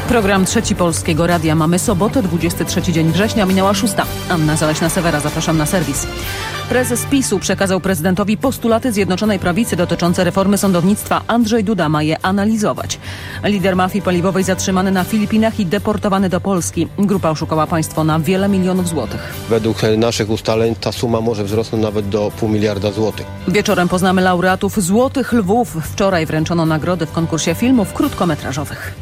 Program Trzeci Polskiego Radia. Mamy sobotę, 23 dzień września, minęła 6. Anna Zaleśna-Sewera, zapraszam na serwis. Prezes PiS-u przekazał prezydentowi postulaty Zjednoczonej Prawicy dotyczące reformy sądownictwa. Andrzej Duda ma je analizować. Lider mafii paliwowej zatrzymany na Filipinach i deportowany do Polski. Grupa oszukała państwo na wiele milionów złotych. Według naszych ustaleń ta suma może wzrosnąć nawet do $500 miliarda złotych. Wieczorem poznamy laureatów Złotych Lwów. Wczoraj wręczono nagrody w konkursie filmów krótkometrażowych.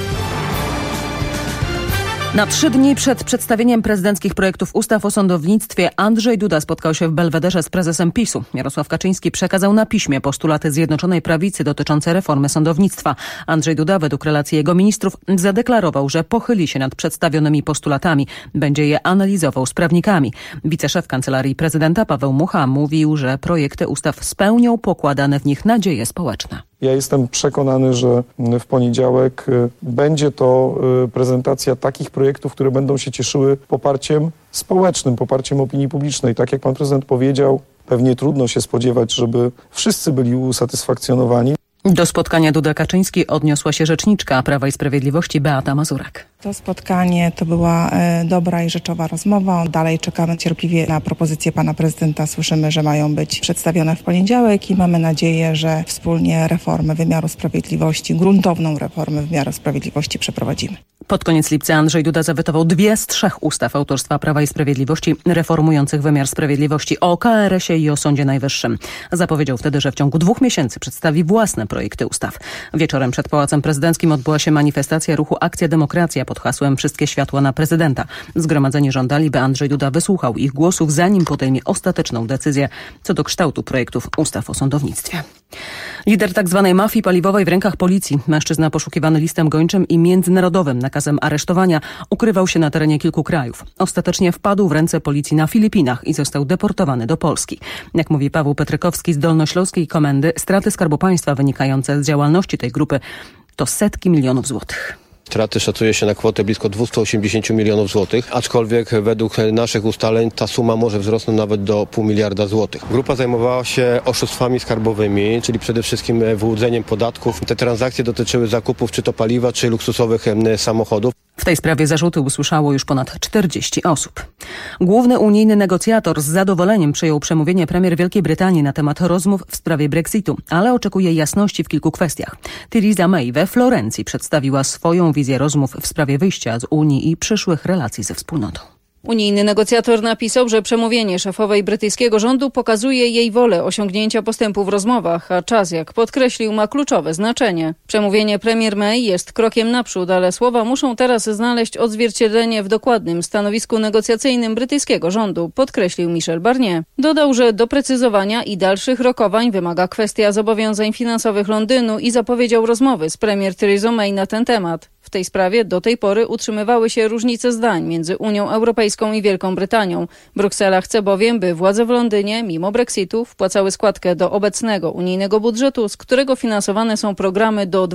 Na 3 dni przed przedstawieniem prezydenckich projektów ustaw o sądownictwie Andrzej Duda spotkał się w Belwederze z prezesem PiS-u. Jarosław Kaczyński przekazał na piśmie postulaty Zjednoczonej Prawicy dotyczące reformy sądownictwa. Andrzej Duda, według relacji jego ministrów, zadeklarował, że pochyli się nad przedstawionymi postulatami. Będzie je analizował z prawnikami. Wiceszef Kancelarii Prezydenta Paweł Mucha mówił, że projekty ustaw spełnią pokładane w nich nadzieje społeczne. Ja jestem przekonany, że w poniedziałek będzie to prezentacja takich projektów, które będą się cieszyły poparciem społecznym, poparciem opinii publicznej. Tak jak pan prezydent powiedział, pewnie trudno się spodziewać, żeby wszyscy byli usatysfakcjonowani. Do spotkania Duda-Kaczyński odniosła się rzeczniczka Prawa i Sprawiedliwości Beata Mazurek. To spotkanie to była dobra i rzeczowa rozmowa. Dalej czekamy cierpliwie na propozycje pana prezydenta. Słyszymy, że mają być przedstawione w poniedziałek i mamy nadzieję, że wspólnie reformę wymiaru sprawiedliwości, gruntowną reformę wymiaru sprawiedliwości przeprowadzimy. Pod koniec lipca Andrzej Duda zawetował 2 z 3 ustaw autorstwa Prawa i Sprawiedliwości reformujących wymiar sprawiedliwości, o KRS-ie i o Sądzie Najwyższym. Zapowiedział wtedy, że w ciągu 2 miesięcy przedstawi własne projekty ustaw. Wieczorem przed Pałacem Prezydenckim odbyła się manifestacja ruchu Akcja Demokracja pod hasłem Wszystkie światła na prezydenta. Zgromadzeni żądali, by Andrzej Duda wysłuchał ich głosów, zanim podejmie ostateczną decyzję co do kształtu projektów ustaw o sądownictwie. Lider tzw. mafii paliwowej w rękach policji, mężczyzna poszukiwany listem gończym i międzynarodowym nakazem aresztowania, ukrywał się na terenie kilku krajów. Ostatecznie wpadł w ręce policji na Filipinach i został deportowany do Polski. Jak mówi Paweł Petrykowski z Dolnośląskiej Komendy, straty Skarbu Państwa wynikające z działalności tej grupy to setki milionów złotych. Straty szacuje się na kwotę blisko 280 milionów złotych, aczkolwiek według naszych ustaleń ta suma może wzrosnąć nawet do $500 miliarda złotych. Grupa zajmowała się oszustwami skarbowymi, czyli przede wszystkim wyłudzeniem podatków. Te transakcje dotyczyły zakupów czy to paliwa, czy luksusowych samochodów. W tej sprawie zarzuty usłyszało już ponad 40 osób. Główny unijny negocjator z zadowoleniem przyjął przemówienie premier Wielkiej Brytanii na temat rozmów w sprawie Brexitu, ale oczekuje jasności w kilku kwestiach. Theresa May we Florencji przedstawiła swoją wizję rozmów w sprawie wyjścia z Unii i przyszłych relacji ze wspólnotą. Unijny negocjator napisał, że przemówienie szefowej brytyjskiego rządu pokazuje jej wolę osiągnięcia postępu w rozmowach, a czas, jak podkreślił, ma kluczowe znaczenie. Przemówienie premier May jest krokiem naprzód, ale słowa muszą teraz znaleźć odzwierciedlenie w dokładnym stanowisku negocjacyjnym brytyjskiego rządu, podkreślił Michel Barnier. Dodał, że doprecyzowania i dalszych rokowań wymaga kwestia zobowiązań finansowych Londynu i zapowiedział rozmowy z premier Theresa May na ten temat. W tej sprawie do tej pory utrzymywały się różnice zdań między Unią Europejską i Wielką Brytanią. Bruksela chce bowiem, by władze w Londynie, mimo Brexitu, wpłacały składkę do obecnego unijnego budżetu, z którego finansowane są programy do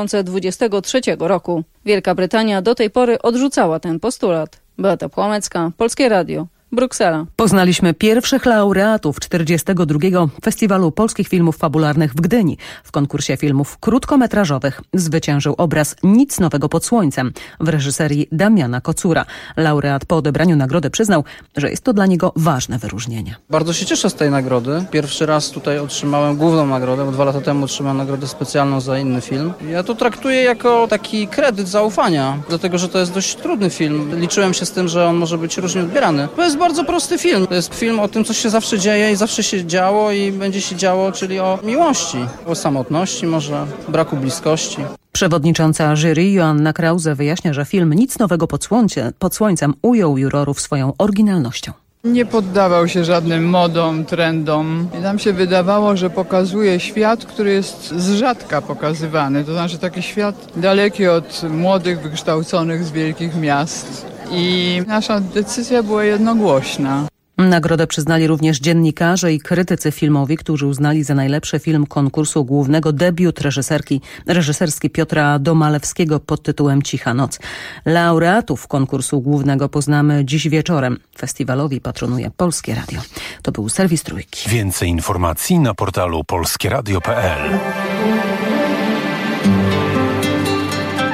2023 roku. Wielka Brytania do tej pory odrzucała ten postulat. Beata Płomecka, Polskie Radio. Bruksela. Poznaliśmy pierwszych laureatów 42. Festiwalu Polskich Filmów Fabularnych w Gdyni. W konkursie filmów krótkometrażowych zwyciężył obraz Nic nowego pod słońcem w reżyserii Damiana Kocura. Laureat po odebraniu nagrody przyznał, że jest to dla niego ważne wyróżnienie. Bardzo się cieszę z tej nagrody. Pierwszy raz tutaj otrzymałem główną nagrodę, bo 2 lata temu otrzymałem nagrodę specjalną za inny film. Ja to traktuję jako taki kredyt zaufania, dlatego że to jest dość trudny film. Liczyłem się z tym, że on może być różnie odbierany. To jest bardzo prosty film. To jest film o tym, co się zawsze dzieje i zawsze się działo i będzie się działo, czyli o miłości, o samotności, może braku bliskości. Przewodnicząca jury Joanna Krause wyjaśnia, że film Nic nowego pod słońcem ujął jurorów swoją oryginalnością. Nie poddawał się żadnym modom, trendom. I nam się wydawało, że pokazuje świat, który jest z rzadka pokazywany. To znaczy taki świat daleki od młodych, wykształconych z wielkich miast. I nasza decyzja była jednogłośna. Nagrodę przyznali również dziennikarze i krytycy filmowi, którzy uznali za najlepszy film konkursu głównego debiut reżyserski Piotra Domalewskiego pod tytułem Cicha noc. Laureatów konkursu głównego poznamy dziś wieczorem. Festiwalowi patronuje Polskie Radio. To był serwis Trójki. Więcej informacji na portalu polskieradio.pl.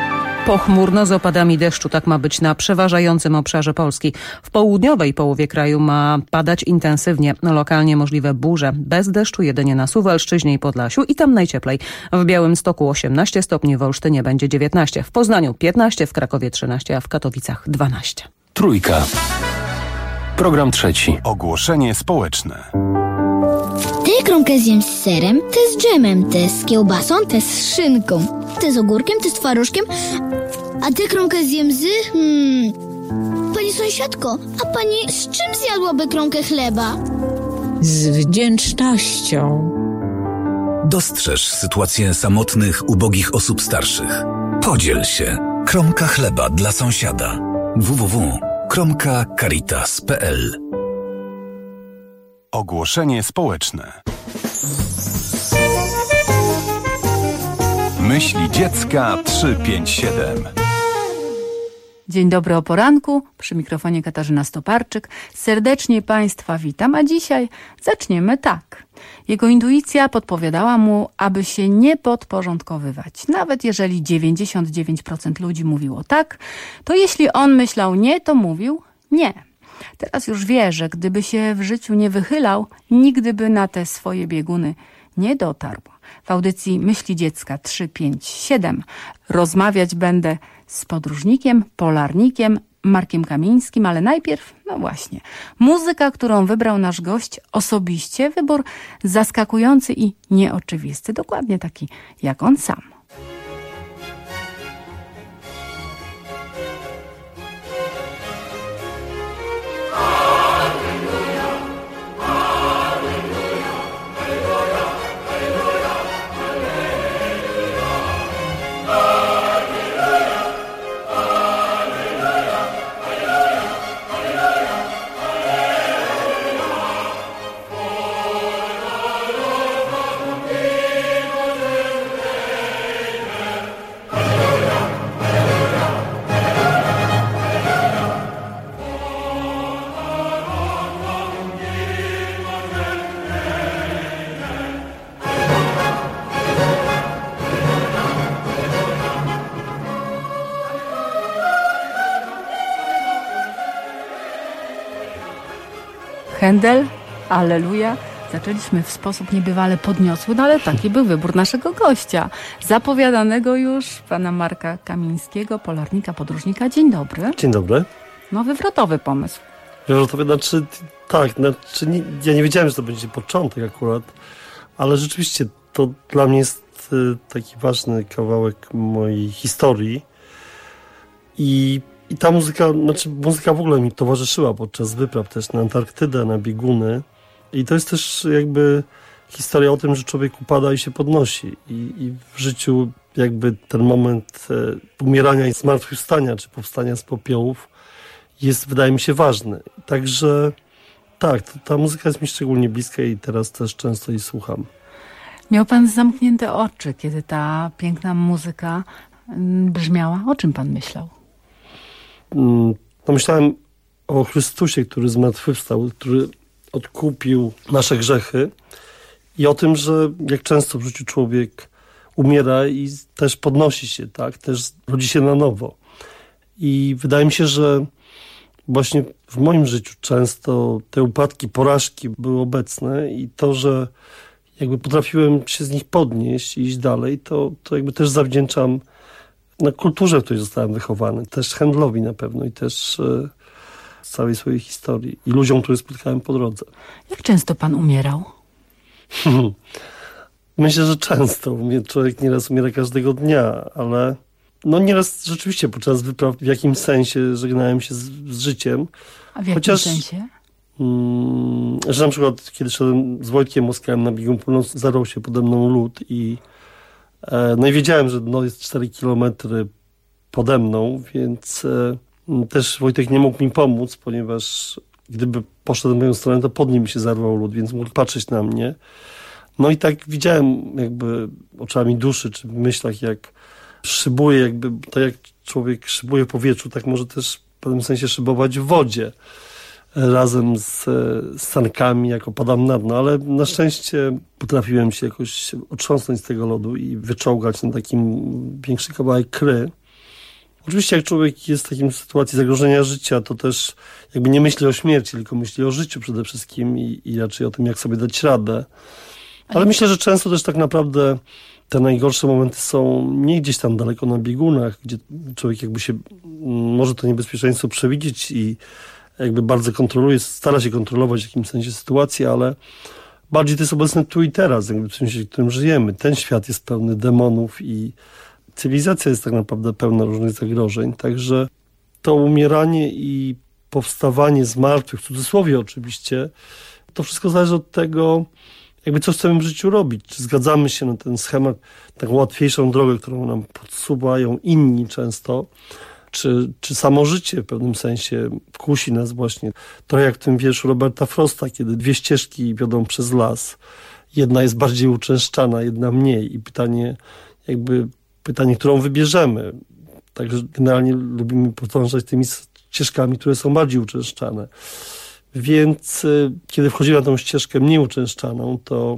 Pochmurno z opadami deszczu, tak ma być na przeważającym obszarze Polski. W południowej połowie kraju ma padać intensywnie, lokalnie możliwe burze. Bez deszczu jedynie na Suwalszczyźnie i Podlasiu i tam najcieplej. W Białymstoku 18 stopni, w Olsztynie będzie 19, w Poznaniu 15, w Krakowie 13, a w Katowicach 12. Trójka. Program trzeci. Ogłoszenie społeczne. Tę kromkę zjem z serem, tę z dżemem, tę z kiełbasą, tę z szynką, tę z ogórkiem, tę z twarożkiem, a tę kromkę zjem z... Pani sąsiadko, a pani z czym zjadłaby kromkę chleba? Z wdzięcznością. Dostrzeż sytuację samotnych, ubogich osób starszych. Podziel się. Kromka chleba dla sąsiada. www.kromkacaritas.pl. Ogłoszenie społeczne. Myśli dziecka 357. Dzień dobry o poranku, przy mikrofonie Katarzyna Stoparczyk. Serdecznie Państwa witam, a dzisiaj zaczniemy tak. Jego intuicja podpowiadała mu, aby się nie podporządkowywać. Nawet jeżeli 99% ludzi mówiło tak, to jeśli on myślał nie, to mówił nie. Teraz już wie, że gdyby się w życiu nie wychylał, nigdy by na te swoje bieguny nie dotarł. W audycji Myśli Dziecka 357 rozmawiać będę z podróżnikiem, polarnikiem Markiem Kamińskim, ale najpierw, no właśnie, muzyka, którą wybrał nasz gość osobiście, wybór zaskakujący i nieoczywisty, dokładnie taki jak on sam. Händel, Alleluja. Zaczęliśmy w sposób niebywale podniosły, no ale taki był wybór naszego gościa. Zapowiadanego już pana Marka Kamińskiego, polarnika, podróżnika. Dzień dobry. Dzień dobry. No wywrotowy pomysł. Wywrotowy, ja nie wiedziałem, że to będzie początek akurat, ale rzeczywiście to dla mnie jest taki ważny kawałek mojej historii i ta muzyka w ogóle mi towarzyszyła podczas wypraw też na Antarktydę, na bieguny. I to jest też jakby historia o tym, że człowiek upada i się podnosi. I w życiu jakby ten moment umierania i zmartwychwstania, czy powstania z popiołów jest, wydaje mi się, ważny. Także tak, ta muzyka jest mi szczególnie bliska i teraz też często jej słucham. Miał pan zamknięte oczy, kiedy ta piękna muzyka brzmiała. O czym pan myślał? No myślałem o Chrystusie, który zmartwychwstał, który odkupił nasze grzechy i o tym, że jak często w życiu człowiek umiera i też podnosi się, tak, też rodzi się na nowo. I wydaje mi się, że właśnie w moim życiu często te upadki, porażki były obecne i to, że jakby potrafiłem się z nich podnieść i iść dalej, to jakby też zawdzięczam kulturze, w której zostałem wychowany, też Händlowi na pewno i też całej swojej historii i ludziom, których spotkałem po drodze. Jak często pan umierał? Myślę, że często. Człowiek nieraz umiera każdego dnia, ale nieraz rzeczywiście podczas wypraw w jakimś sensie żegnałem się z życiem. A w jakim sensie? Że na przykład kiedy szedłem z Wojtkiem Moskałem na biegun północny, zarał się pode mną lód i wiedziałem, że jest 4 kilometry pode mną, więc też Wojtek nie mógł mi pomóc, ponieważ gdyby poszedł w moją stronę, to pod nim się zarwał lód, więc mógł patrzeć na mnie. No i tak widziałem jakby oczami duszy, czy w myślach, jak szybuje, jakby tak jak człowiek szybuje w powietrzu, tak może też w pewnym sensie szybować w wodzie razem z sankami, jak opadam na dno, ale na szczęście potrafiłem się jakoś otrząsnąć z tego lodu i wyczołgać na takim większy kawałek kry. Oczywiście jak człowiek jest w takiej sytuacji zagrożenia życia, to też jakby nie myśli o śmierci, tylko myśli o życiu przede wszystkim i raczej o tym, jak sobie dać radę. Ale myślę, że często też tak naprawdę te najgorsze momenty są nie gdzieś tam daleko na biegunach, gdzie człowiek jakby się może to niebezpieczeństwo przewidzieć i jakby bardzo kontroluje, stara się kontrolować w jakimś sensie sytuację, ale bardziej to jest obecne tu i teraz, jakby w sensie, w którym żyjemy. Ten świat jest pełny demonów i cywilizacja jest tak naprawdę pełna różnych zagrożeń, także to umieranie i powstawanie z martwych, w cudzysłowie oczywiście, to wszystko zależy od tego, jakby co chcemy w życiu robić. Czy zgadzamy się na ten schemat, taką łatwiejszą drogę, którą nam podsuwają inni często, czy samo życie w pewnym sensie kusi nas właśnie. Trochę jak w tym wierszu Roberta Frosta, kiedy dwie ścieżki wiodą przez las. Jedna jest bardziej uczęszczana, jedna mniej. I pytanie, którą wybierzemy. Także generalnie lubimy podążać tymi ścieżkami, które są bardziej uczęszczane. Więc kiedy wchodzimy na tą ścieżkę mniej uczęszczaną, to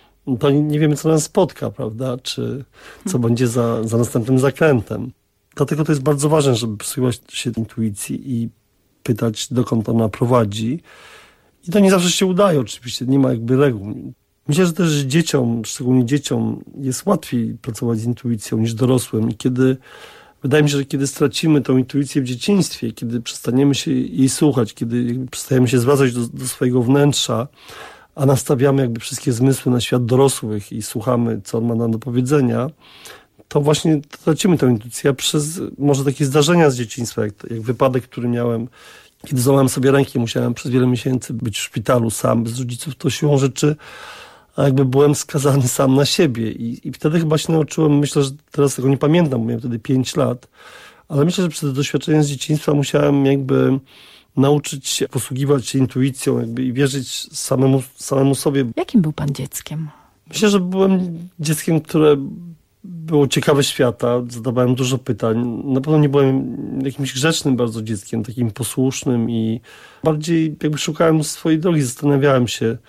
nie wiemy, co nas spotka, prawda? Czy co będzie za następnym zakrętem. Dlatego to jest bardzo ważne, żeby przysłuchiwać się intuicji i pytać, dokąd ona prowadzi. I to nie zawsze się udaje, oczywiście, nie ma jakby reguł. Myślę, że też dzieciom, szczególnie dzieciom, jest łatwiej pracować z intuicją niż dorosłym. I wydaje mi się, że kiedy stracimy tą intuicję w dzieciństwie, kiedy przestaniemy się jej słuchać, kiedy jakby przestajemy się zwracać do swojego wnętrza, a nastawiamy jakby wszystkie zmysły na świat dorosłych i słuchamy, co on ma nam do powiedzenia, to właśnie tracimy tę intuicję przez może takie zdarzenia z dzieciństwa, jak wypadek, który miałem, kiedy złamałem sobie rękę, musiałem przez wiele miesięcy być w szpitalu sam, bez rodziców, to siłą rzeczy a jakby byłem skazany sam na siebie i wtedy chyba się nauczyłem, myślę, że teraz tego nie pamiętam, bo miałem wtedy 5 lat, ale myślę, że przez doświadczenie z dzieciństwa musiałem jakby nauczyć się posługiwać się intuicją jakby i wierzyć samemu sobie. Jakim był pan dzieckiem? Myślę, że byłem dzieckiem, które było ciekawe świata, zadawałem dużo pytań. Na pewno nie byłem jakimś grzecznym bardzo dzieckiem, takim posłusznym i bardziej jakby szukałem swojej drogi, zastanawiałem się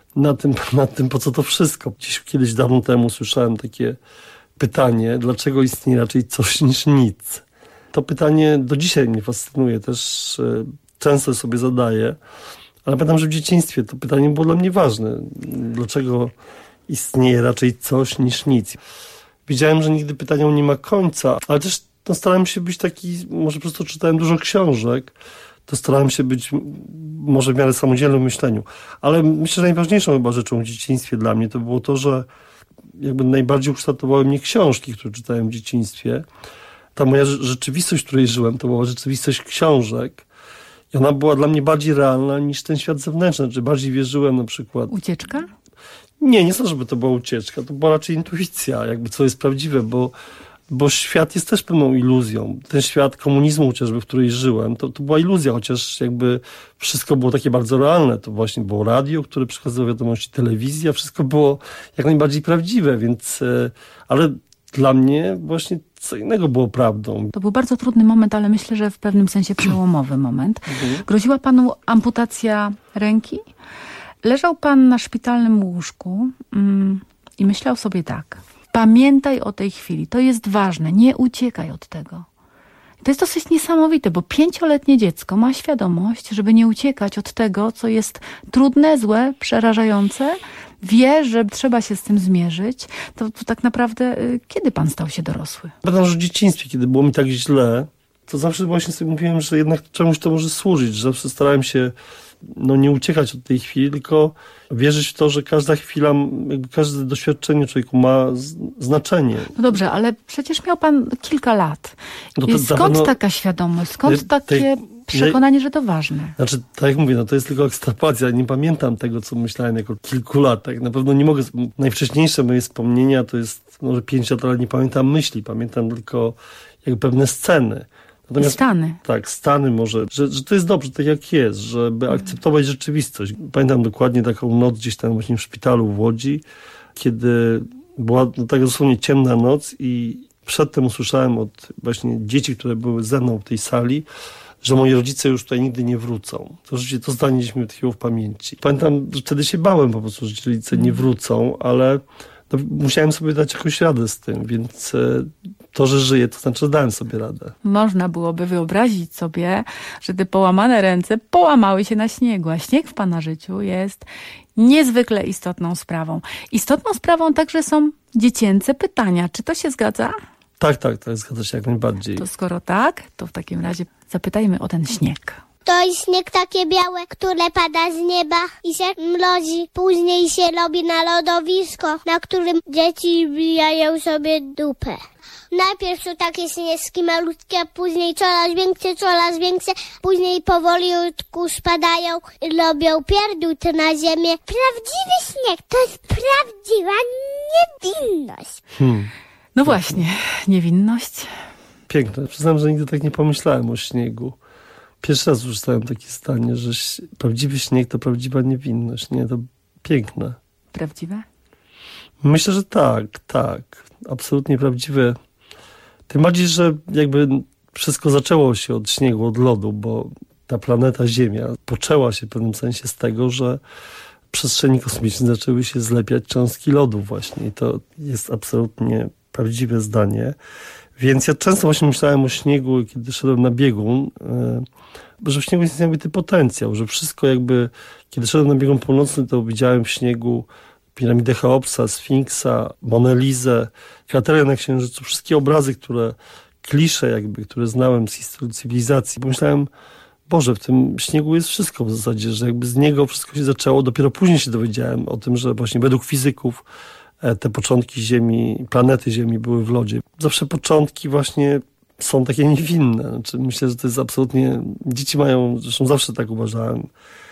nad tym, po co to wszystko. Gdzieś kiedyś dawno temu słyszałem takie pytanie, dlaczego istnieje raczej coś niż nic. To pytanie do dzisiaj mnie fascynuje, też często sobie zadaję, ale pamiętam, że w dzieciństwie to pytanie było dla mnie ważne. Dlaczego istnieje raczej coś niż nic? Wiedziałem, że nigdy pytaniom nie ma końca, ale też starałem się być taki, może po prostu czytałem dużo książek, to starałem się być może w miarę samodzielnym w myśleniu. Ale myślę, że najważniejszą chyba rzeczą w dzieciństwie dla mnie to było to, że jakby najbardziej ukształtowały mnie książki, które czytałem w dzieciństwie. Ta moja rzeczywistość, w której żyłem, to była rzeczywistość książek. I ona była dla mnie bardziej realna niż ten świat zewnętrzny. Znaczy bardziej wierzyłem na przykład... Ucieczka? Nie sądzę, żeby to była ucieczka. To była raczej intuicja, jakby co jest prawdziwe, bo świat jest też pewną iluzją. Ten świat komunizmu chociażby, w której żyłem, to była iluzja, chociaż jakby wszystko było takie bardzo realne. To właśnie było radio, które przekazywało wiadomości, telewizja, wszystko było jak najbardziej prawdziwe, więc... Ale dla mnie właśnie co innego było prawdą. To był bardzo trudny moment, ale myślę, że w pewnym sensie przełomowy moment. Groziła panu amputacja ręki? Leżał pan na szpitalnym łóżku i myślał sobie tak. Pamiętaj o tej chwili, to jest ważne, nie uciekaj od tego. To jest dosyć niesamowite, bo 5-letnie dziecko ma świadomość, żeby nie uciekać od tego, co jest trudne, złe, przerażające. Wie, że trzeba się z tym zmierzyć. To tak naprawdę kiedy pan stał się dorosły? Pamiętam, że w dzieciństwie, kiedy było mi tak źle, to zawsze właśnie sobie mówiłem, że jednak czemuś to może służyć. Że zawsze starałem się nie uciekać od tej chwili, tylko wierzyć w to, że każda chwila, jakby każde doświadczenie człowieku ma znaczenie. No dobrze, ale przecież miał pan kilka lat. Skąd taka świadomość? Skąd takie przekonanie, że to ważne? Znaczy, tak jak mówię, to jest tylko ekstrapołacja. Nie pamiętam tego, co myślałem jako kilkulatek. Na pewno nie mogę... Najwcześniejsze moje wspomnienia to jest może 5 lat, ale nie pamiętam myśli. Pamiętam tylko jakby pewne sceny. Natomiast, stany. Tak, stany może, że to jest dobrze, tak jak jest, żeby akceptować rzeczywistość. Pamiętam dokładnie taką noc gdzieś tam właśnie w szpitalu w Łodzi, kiedy była tak dosłownie ciemna noc i przedtem usłyszałem od właśnie dzieci, które były ze mną w tej sali, że moi rodzice już tutaj nigdy nie wrócą. To rzeczywiście to zdanie gdzieś mi tkwiło w pamięci. Pamiętam, że wtedy się bałem po prostu, że ci rodzice nie wrócą, ale musiałem sobie dać jakoś radę z tym, więc to, że żyję, to znaczy, że dałem sobie radę. Można byłoby wyobrazić sobie, że te połamane ręce połamały się na śniegu, a śnieg w pana życiu jest niezwykle istotną sprawą. Istotną sprawą także są dziecięce pytania. Czy to się zgadza? Tak, zgadza się jak najbardziej. To skoro tak, to w takim razie zapytajmy o ten śnieg. To jest śnieg takie białe, które pada z nieba i się mrozi. Później się robi na lodowisko, na którym dzieci wbijają sobie dupę. Najpierw są takie śnieżki malutkie, a później coraz większe. Później powolutku spadają i robią pierdółt na ziemię. Prawdziwy śnieg to jest prawdziwa niewinność. No właśnie, niewinność. Piękne. Przyznam, że nigdy tak nie pomyślałem o śniegu. Pierwszy raz usłyszałem takie zdanie, że prawdziwy śnieg to prawdziwa niewinność. Nie, to piękne. Prawdziwe? Myślę, że tak. Absolutnie prawdziwe. Tym bardziej, że jakby wszystko zaczęło się od śniegu, od lodu, bo ta planeta Ziemia poczęła się w pewnym sensie z tego, że w przestrzeni kosmicznej zaczęły się zlepiać cząstki lodu właśnie. I to jest absolutnie prawdziwe zdanie. Więc ja często właśnie myślałem o śniegu, kiedy szedłem na biegun, że w śniegu jest niesamowity potencjał, że wszystko jakby, kiedy szedłem na biegun północny, to widziałem w śniegu piramidę Cheopsa, Sfinksa, Monelizę, kratery na Księżycu, wszystkie obrazy, klisze jakby, które znałem z historii cywilizacji. Pomyślałem, Boże, w tym śniegu jest wszystko w zasadzie, że jakby z niego wszystko się zaczęło. Dopiero później się dowiedziałem o tym, że właśnie według fizyków te początki Ziemi, planety Ziemi były w lodzie. Zawsze początki właśnie są takie niewinne. Znaczy, myślę, że to jest absolutnie... Dzieci mają, zresztą zawsze tak uważałem,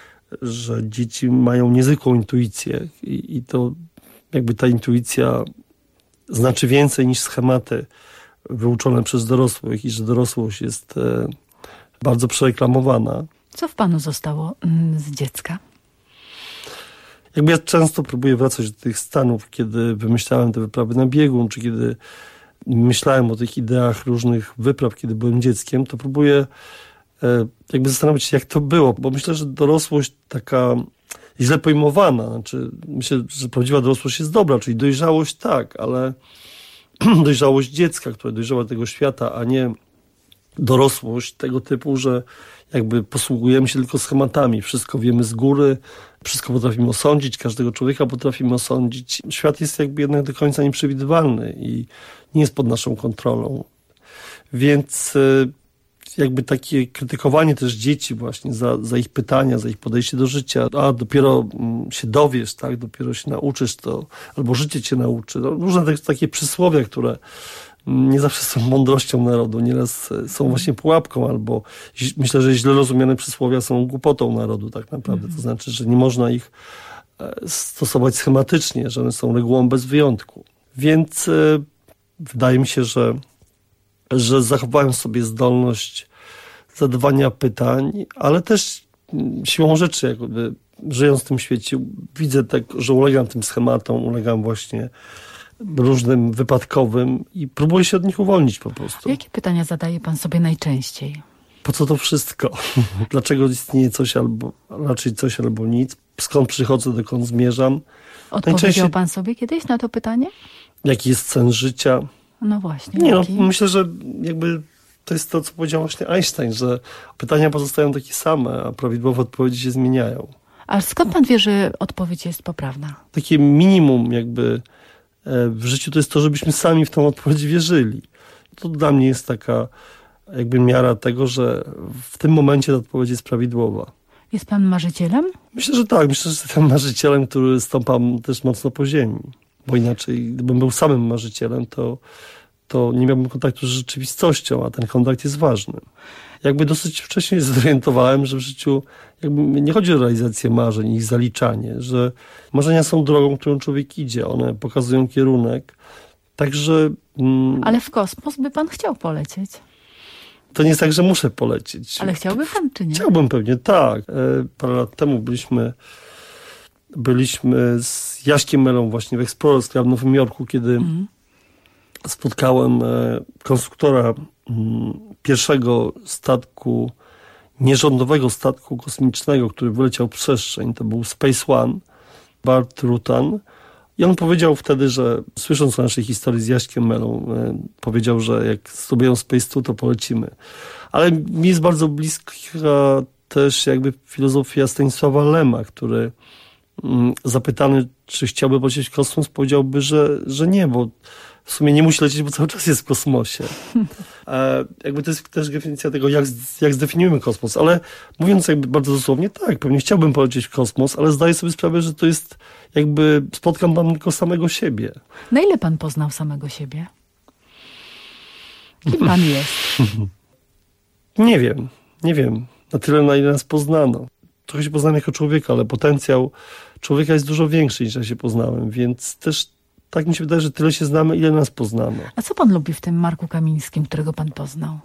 że dzieci mają niezwykłą intuicję i to jakby ta intuicja znaczy więcej niż schematy wyuczone przez dorosłych i że dorosłość jest bardzo przereklamowana. Co w panu zostało z dziecka? Jakby ja często próbuję wracać do tych stanów, kiedy wymyślałem te wyprawy na biegun, czy kiedy myślałem o tych ideach różnych wypraw, kiedy byłem dzieckiem, to próbuję jakby zastanowić się, jak to było, bo myślę, że dorosłość taka źle pojmowana, znaczy myślę, że prawdziwa dorosłość jest dobra, czyli dojrzałość tak, ale dojrzałość dziecka, które dojrzewa tego świata, a nie dorosłość tego typu, że jakby posługujemy się tylko schematami. Wszystko wiemy z góry, wszystko potrafimy osądzić, każdego człowieka potrafimy osądzić. Świat jest jakby jednak do końca nieprzewidywalny i nie jest pod naszą kontrolą. Więc jakby takie krytykowanie też dzieci właśnie za ich pytania, za ich podejście do życia. A dopiero się dowiesz, tak? Dopiero się nauczysz to, albo życie cię nauczy. No, różne takie przysłowia, które nie zawsze są mądrością narodu, nieraz są właśnie pułapką, albo myślę, że źle rozumiane przysłowia są głupotą narodu tak naprawdę. To znaczy, że nie można ich stosować schematycznie, że one są regułą bez wyjątku. Więc wydaje mi się, że zachowałem sobie zdolność zadawania pytań, ale też siłą rzeczy, jakby żyjąc w tym świecie, widzę tak, że ulegam tym schematom, ulegam właśnie różnym wypadkowym i próbuję się od nich uwolnić po prostu. Jakie pytania zadaje pan sobie najczęściej? Po co to wszystko? Dlaczego istnieje coś albo raczej coś albo nic? Skąd przychodzę, dokąd zmierzam? Odpowiedział pan sobie kiedyś na to pytanie? Jaki jest sens życia? No właśnie. Nie, no, myślę, że jakby to jest to, co powiedział właśnie Einstein, że pytania pozostają takie same, a prawidłowe odpowiedzi się zmieniają. A skąd pan wie, że odpowiedź jest poprawna? Takie minimum jakby w życiu to jest to, żebyśmy sami w tą odpowiedź wierzyli. To dla mnie jest taka jakby miara tego, że w tym momencie ta odpowiedź jest prawidłowa. Jest pan marzycielem? Myślę, że tak. Myślę, że jestem marzycielem, który stąpa też mocno po ziemi. Bo inaczej, gdybym był samym marzycielem, to nie miałbym kontaktu z rzeczywistością, a ten kontakt jest ważny. Jakby dosyć wcześnie zorientowałem, że w życiu jakby nie chodzi o realizację marzeń, ich zaliczanie, że marzenia są drogą, którą człowiek idzie. One pokazują kierunek. Także... Ale w kosmos by pan chciał polecieć? To nie jest tak, że muszę polecieć. Ale chciałby pan, czy nie? Chciałbym pewnie, tak. Parę lat temu byliśmy z Jaśkiem Melą właśnie w Explorers Club w Nowym Jorku, kiedy spotkałem konstruktora pierwszego statku, nierządowego statku kosmicznego, który wyleciał w przestrzeń. To był Space One, Bart Rutan. I on powiedział wtedy, że słysząc o naszej historii z Jaśkiem Melą, powiedział, że jak zrobią Space Tour, to polecimy. Ale mi jest bardzo bliska też jakby filozofia Stanisława Lema, który zapytany, czy chciałby polecieć w kosmos, powiedziałby, że nie, bo w sumie nie musi lecieć, bo cały czas jest w kosmosie. Jakby to jest też definicja tego, jak zdefiniujemy kosmos. Ale mówiąc jakby bardzo dosłownie, tak, pewnie chciałbym polecieć w kosmos, ale zdaję sobie sprawę, że to jest jakby spotkam tam tylko samego siebie. Na ile pan poznał samego siebie? Kim pan jest? Nie wiem. Na tyle, na ile nas poznano. Trochę się poznałem jako człowieka, ale potencjał człowieka jest dużo większy, niż ja się poznałem, więc też tak mi się wydaje, że tyle się znamy, ile nas poznano. A co pan lubi w tym Marku Kamińskim, którego pan poznał?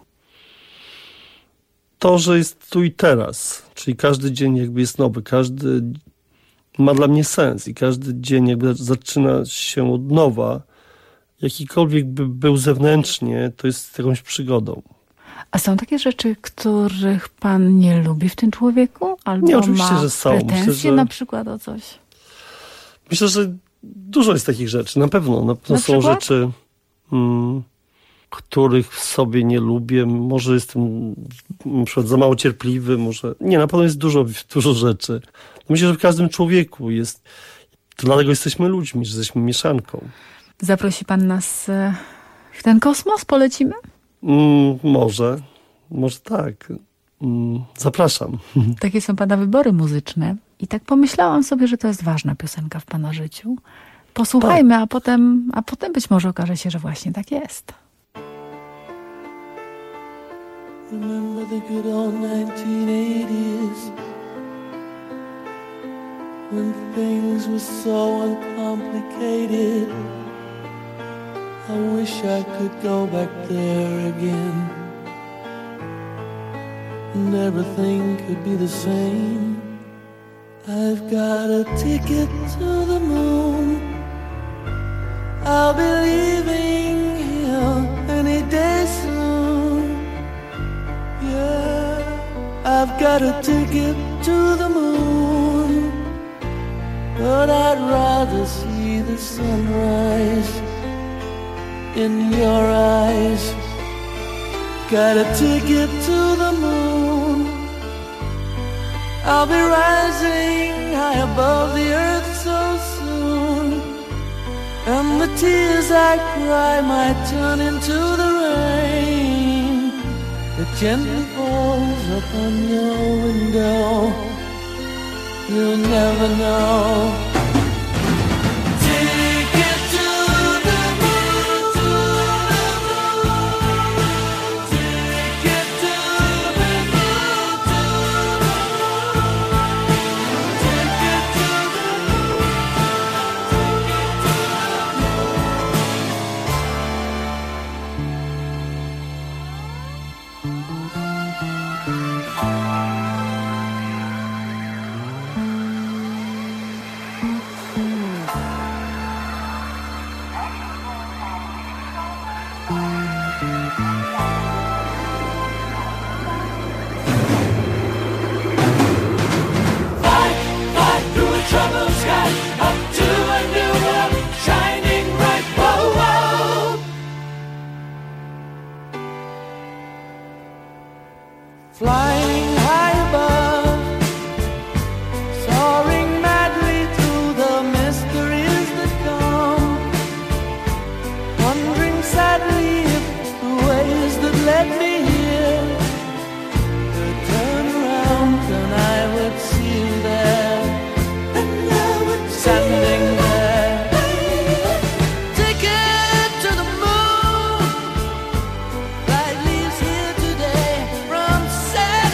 To, że jest tu i teraz, czyli każdy dzień jakby jest nowy, każdy ma dla mnie sens i każdy dzień jakby zaczyna się od nowa. Jakikolwiek by był zewnętrznie, to jest jakąś przygodą. A są takie rzeczy, których pan nie lubi w tym człowieku? Albo nie, oczywiście, ma że są. pretensje Myślę, że na przykład o coś? Myślę, że dużo jest takich rzeczy. Na pewno są rzeczy, których w sobie nie lubię. Może jestem na przykład za mało cierpliwy, może... Nie, na pewno jest dużo rzeczy. Myślę, że w każdym człowieku jest... To dlatego jesteśmy ludźmi, że jesteśmy mieszanką. Zaprosi pan nas w ten kosmos? Polecimy? Może tak. Zapraszam. Takie są pana wybory muzyczne. I tak pomyślałam sobie, że to jest ważna piosenka w pana życiu. Posłuchajmy, tak. a potem być może okaże się, że właśnie tak jest. Remember the good old 1980s when things were so uncomplicated. I wish I could go back there again and everything could be the same. I've got a ticket to the moon. I'll be leaving here any day soon. Yeah, I've got a ticket to the moon, but I'd rather see the sunrise in your eyes. Got a ticket to the moon. I'll be rising high above the earth so soon, and the tears I cry might turn into the rain that gently falls upon your window. You'll never know. Flying high above, soaring madly through the mysteries that come, wondering sadly if the ways that led me here could turn around and I would see you there, and I would standing there. Ticket to the moon, flight leaves here today from San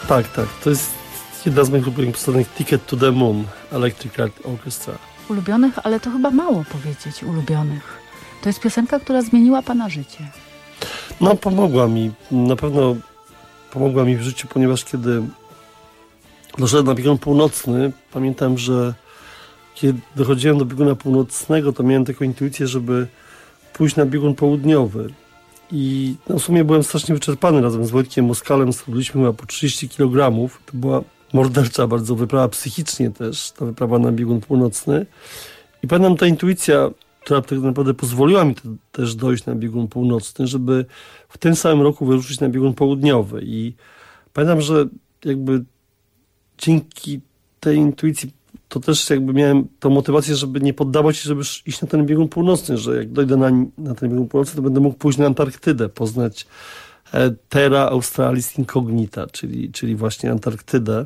Tak. To jest jedna z moich ulubionych piosenek, Ticket to the Moon, Electric Light Orchestra. Ulubionych, ale to chyba mało powiedzieć, ulubionych. To jest piosenka, która zmieniła pana życie. No, pomogła mi. Na pewno pomogła mi w życiu, ponieważ kiedy doszedłem na biegun północny, pamiętam, że kiedy dochodziłem do bieguna północnego, to miałem taką intuicję, żeby pójść na biegun południowy. I w sumie byłem strasznie wyczerpany. Razem z Wojtkiem Moskalem schudliśmy chyba po 30 kg. To była mordercza bardzo wyprawa psychicznie też, ta wyprawa na biegun północny. I pamiętam, ta intuicja, która tak naprawdę pozwoliła mi też dojść na biegun północny, żeby w tym samym roku wyruszyć na biegun południowy. I pamiętam, że jakby dzięki tej intuicji to też jakby miałem tą motywację, żeby nie poddawać się, żeby iść na ten biegun północny, że jak dojdę na ten biegun północny, to będę mógł pójść na Antarktydę, poznać Terra Australis Incognita, czyli właśnie Antarktydę.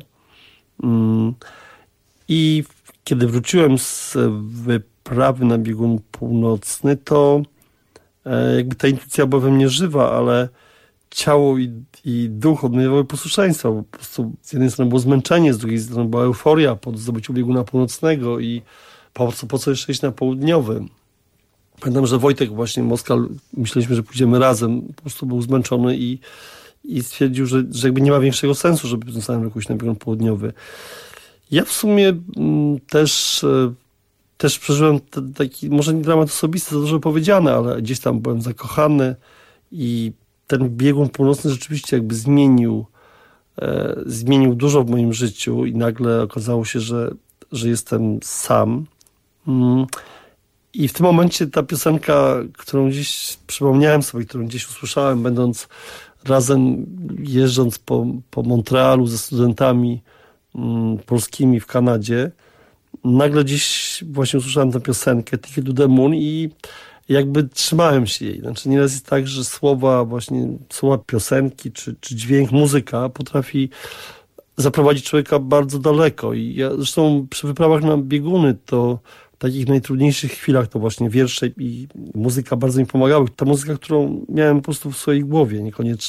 I kiedy wróciłem z wyprawy na biegun północny, to jakby ta intuicja była we mnie żywa, ale ciało i duch odmiewały posłuszeństwa. Po prostu z jednej strony było zmęczenie, z drugiej strony była euforia po zdobyciu bieguna północnego i po co jeszcze iść na południowy. Pamiętam, że Wojtek właśnie Moskal, myśleliśmy, że pójdziemy razem, po prostu był zmęczony i stwierdził, że jakby nie ma większego sensu, żeby w tym samym roku iść na biegun południowy. Ja w sumie też przeżyłem taki, może nie dramat osobisty, to dużo powiedziane, ale gdzieś tam byłem zakochany i ten biegun północny rzeczywiście jakby zmienił dużo w moim życiu i nagle okazało się, że jestem sam. I w tym momencie ta piosenka, którą gdzieś przypomniałem sobie, którą gdzieś usłyszałem, będąc razem, jeżdżąc po Montrealu ze studentami polskimi w Kanadzie, nagle gdzieś właśnie usłyszałem tę piosenkę Ticket to the Moon i jakby trzymałem się jej. Znaczy nieraz jest tak, że słowa piosenki, czy dźwięk, muzyka potrafi zaprowadzić człowieka bardzo daleko. I ja zresztą przy wyprawach na bieguny to w takich najtrudniejszych chwilach to właśnie wiersze i muzyka bardzo mi pomagały. Ta muzyka, którą miałem po prostu w swojej głowie,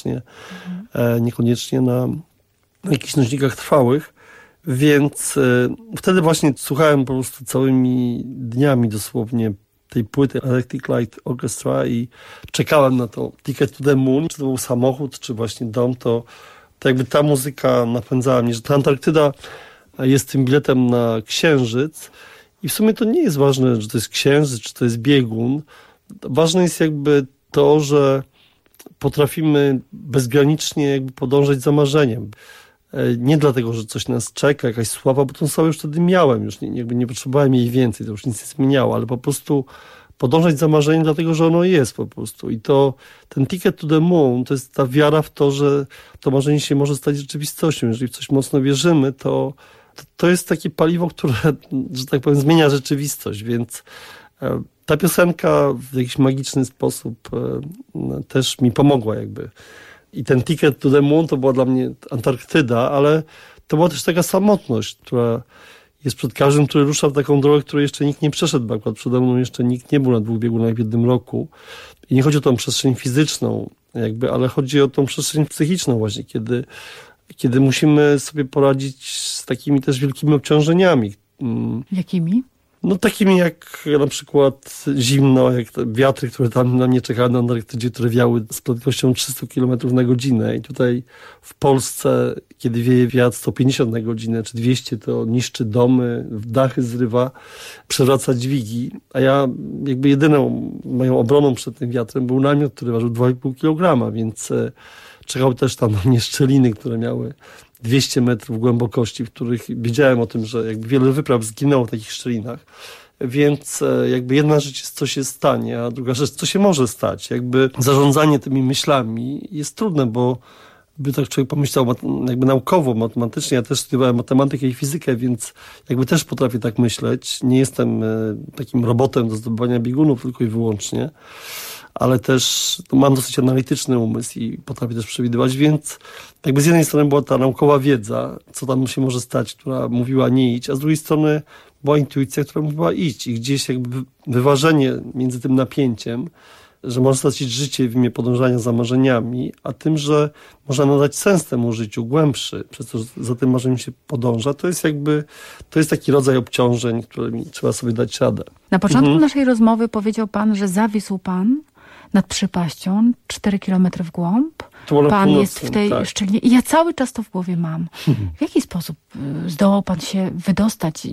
niekoniecznie na jakichś nośnikach trwałych. Więc wtedy właśnie słuchałem po prostu całymi dniami dosłownie tej płyty Electric Light Orchestra i czekałem na to Ticket to the Moon. Czy to był samochód, czy właśnie dom, to jakby ta muzyka napędzała mnie, że ta Antarktyda jest tym biletem na Księżyc i w sumie to nie jest ważne, że to jest Księżyc, czy to jest biegun. Ważne jest jakby to, że potrafimy bezgranicznie jakby podążać za marzeniem. Nie dlatego, że coś nas czeka, jakaś sława, bo tą sławę już wtedy miałem, już nie potrzebowałem jej więcej, to już nic nie zmieniało, ale po prostu podążać za marzeniem, dlatego, że ono jest po prostu. I to ten Ticket to the Moon to jest ta wiara w to, że to marzenie się może stać rzeczywistością. Jeżeli w coś mocno wierzymy, to jest takie paliwo, które, że tak powiem, zmienia rzeczywistość, więc ta piosenka w jakiś magiczny sposób też mi pomogła jakby. I ten Ticket to the Moon to była dla mnie Antarktyda, ale to była też taka samotność, która jest przed każdym, który rusza w taką drogę, której jeszcze nikt nie przeszedł, bo akurat przede mną jeszcze nikt nie był na 2 biegunach w jednym roku. I nie chodzi o tą przestrzeń fizyczną, jakby, ale chodzi o tą przestrzeń psychiczną właśnie, kiedy musimy sobie poradzić z takimi też wielkimi obciążeniami. Jakimi? No takimi jak na przykład zimno, jak te wiatry, które tam na mnie czekały na Antarktydzie, które wiały z prędkością 300 km na godzinę. I tutaj w Polsce, kiedy wieje wiatr 150 na godzinę czy 200, to niszczy domy, dachy zrywa, przewraca dźwigi. A ja jakby jedyną moją obroną przed tym wiatrem był namiot, który ważył 2,5 kg, więc czekały też tam na mnie szczeliny, które miały 200 metrów głębokości, w których wiedziałem o tym, że jakby wiele wypraw zginęło w takich szczelinach. Więc jakby jedna rzecz jest, co się stanie, a druga rzecz, co się może stać. Jakby zarządzanie tymi myślami jest trudne, bo by tak człowiek pomyślał jakby naukowo, matematycznie. Ja też studiowałem matematykę i fizykę, więc jakby też potrafię tak myśleć. Nie jestem takim robotem do zdobywania biegunów tylko i wyłącznie, ale też mam dosyć analityczny umysł i potrafię też przewidywać, więc jakby z jednej strony była ta naukowa wiedza, co tam się może stać, która mówiła nie idź, a z drugiej strony była intuicja, która mówiła idź i gdzieś jakby wyważenie między tym napięciem że można stracić życie w imię podążania za marzeniami, a tym, że można nadać sens temu życiu, głębszy, przez to, że za tym marzeniem się podąża, to jest taki rodzaj obciążeń, którymi trzeba sobie dać radę. Na początku naszej rozmowy powiedział pan, że zawisł pan nad przepaścią 4 kilometry w głąb. Pan jest w tej szczelinie. I ja cały czas to w głowie mam. W jaki sposób zdołał pan się wydostać?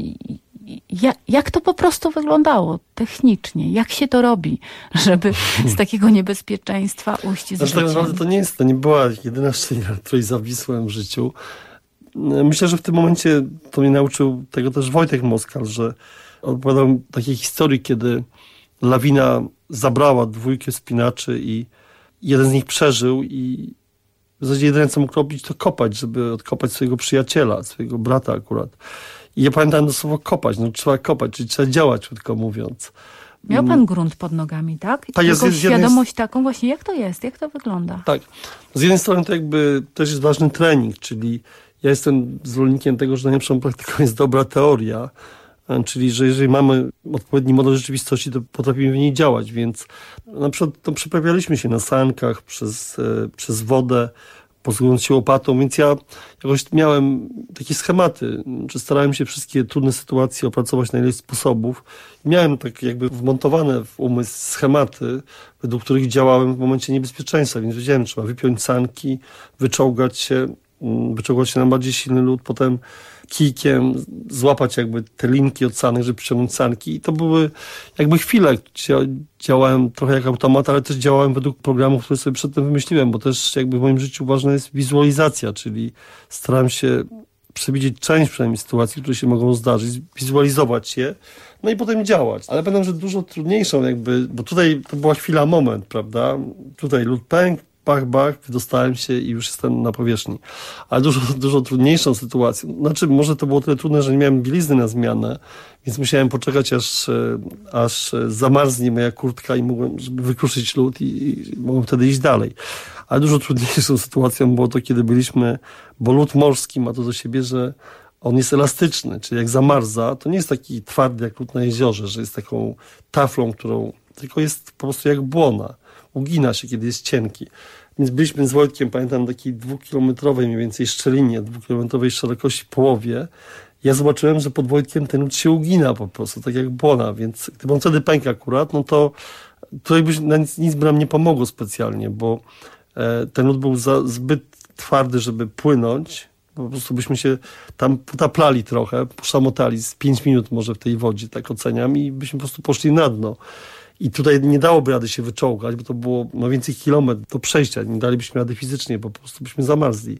Jak to po prostu wyglądało technicznie? Jak się to robi, żeby z takiego niebezpieczeństwa ujść z życiem? Tak naprawdę to nie była jedyna szczelina, której zawisłem w życiu. Myślę, że w tym momencie to mnie nauczył tego też Wojtek Moskal, że opowiadał takiej historii, kiedy lawina zabrała 2 wspinaczy i jeden z nich przeżył i w zasadzie jedyne, co mógł robić, to kopać, żeby odkopać swojego przyjaciela, swojego brata akurat. I ja pamiętam to słowo kopać, trzeba kopać, czyli trzeba działać, krótko mówiąc. Miał pan grunt pod nogami, tak? Tak, jest świadomość taką właśnie, jak to jest, jak to wygląda? Tak. Z jednej strony to jakby też jest ważny trening, czyli ja jestem zwolennikiem tego, że najlepszą praktyką jest dobra teoria, czyli że jeżeli mamy odpowiedni model rzeczywistości, to potrafimy w niej działać, więc na przykład to przeprawialiśmy się na sankach przez wodę, posługując się łopatą, więc ja jakoś miałem takie schematy, że starałem się wszystkie trudne sytuacje opracować na ileś sposobów. Miałem tak jakby wmontowane w umysł schematy, według których działałem w momencie niebezpieczeństwa, więc wiedziałem, że trzeba wypiąć sanki, wyczołgać się na bardziej silny lód, potem kijkiem złapać jakby te linki od sanek, żeby przyciągnąć sanki. I to były jakby chwile, gdzie działałem trochę jak automat, ale też działałem według programów, które sobie przedtem wymyśliłem, bo też jakby w moim życiu ważna jest wizualizacja, czyli starałem się przewidzieć część przynajmniej sytuacji, które się mogą zdarzyć, wizualizować je, no i potem działać. Ale pamiętam, że dużo trudniejszą jakby, bo tutaj to była chwila, moment, prawda? Tutaj lód pękł, bach, wydostałem się i już jestem na powierzchni. Ale dużo trudniejszą sytuacją. Znaczy, może to było tyle trudne, że nie miałem bielizny na zmianę, więc musiałem poczekać, aż zamarznie moja kurtka i mogłem, żeby wykruszyć lód i mogłem wtedy iść dalej. Ale dużo trudniejszą sytuacją było to, kiedy byliśmy, bo lód morski ma to do siebie, że on jest elastyczny, czyli jak zamarza, to nie jest taki twardy jak lód na jeziorze, że jest taką taflą, tylko jest po prostu jak błona. Ugina się, kiedy jest cienki. Więc byliśmy z Wojtkiem, pamiętam, takiej 2-kilometrowej mniej więcej szczelinie, 2-kilometrowej szerokości połowie. Ja zobaczyłem, że pod Wojtkiem ten lód się ugina po prostu, tak jak błona, więc gdyby on wtedy pękł akurat, no to jakby nic by nam nie pomogło specjalnie, bo ten lód był zbyt twardy, żeby płynąć. Po prostu byśmy się tam potaplali trochę, poszamotali z 5 minut może w tej wodzie, tak oceniam, i byśmy po prostu poszli na dno. I tutaj nie dałoby rady się wyczołgać, bo to było więcej kilometrów do przejścia. Nie dalibyśmy rady fizycznie, bo po prostu byśmy zamarzli.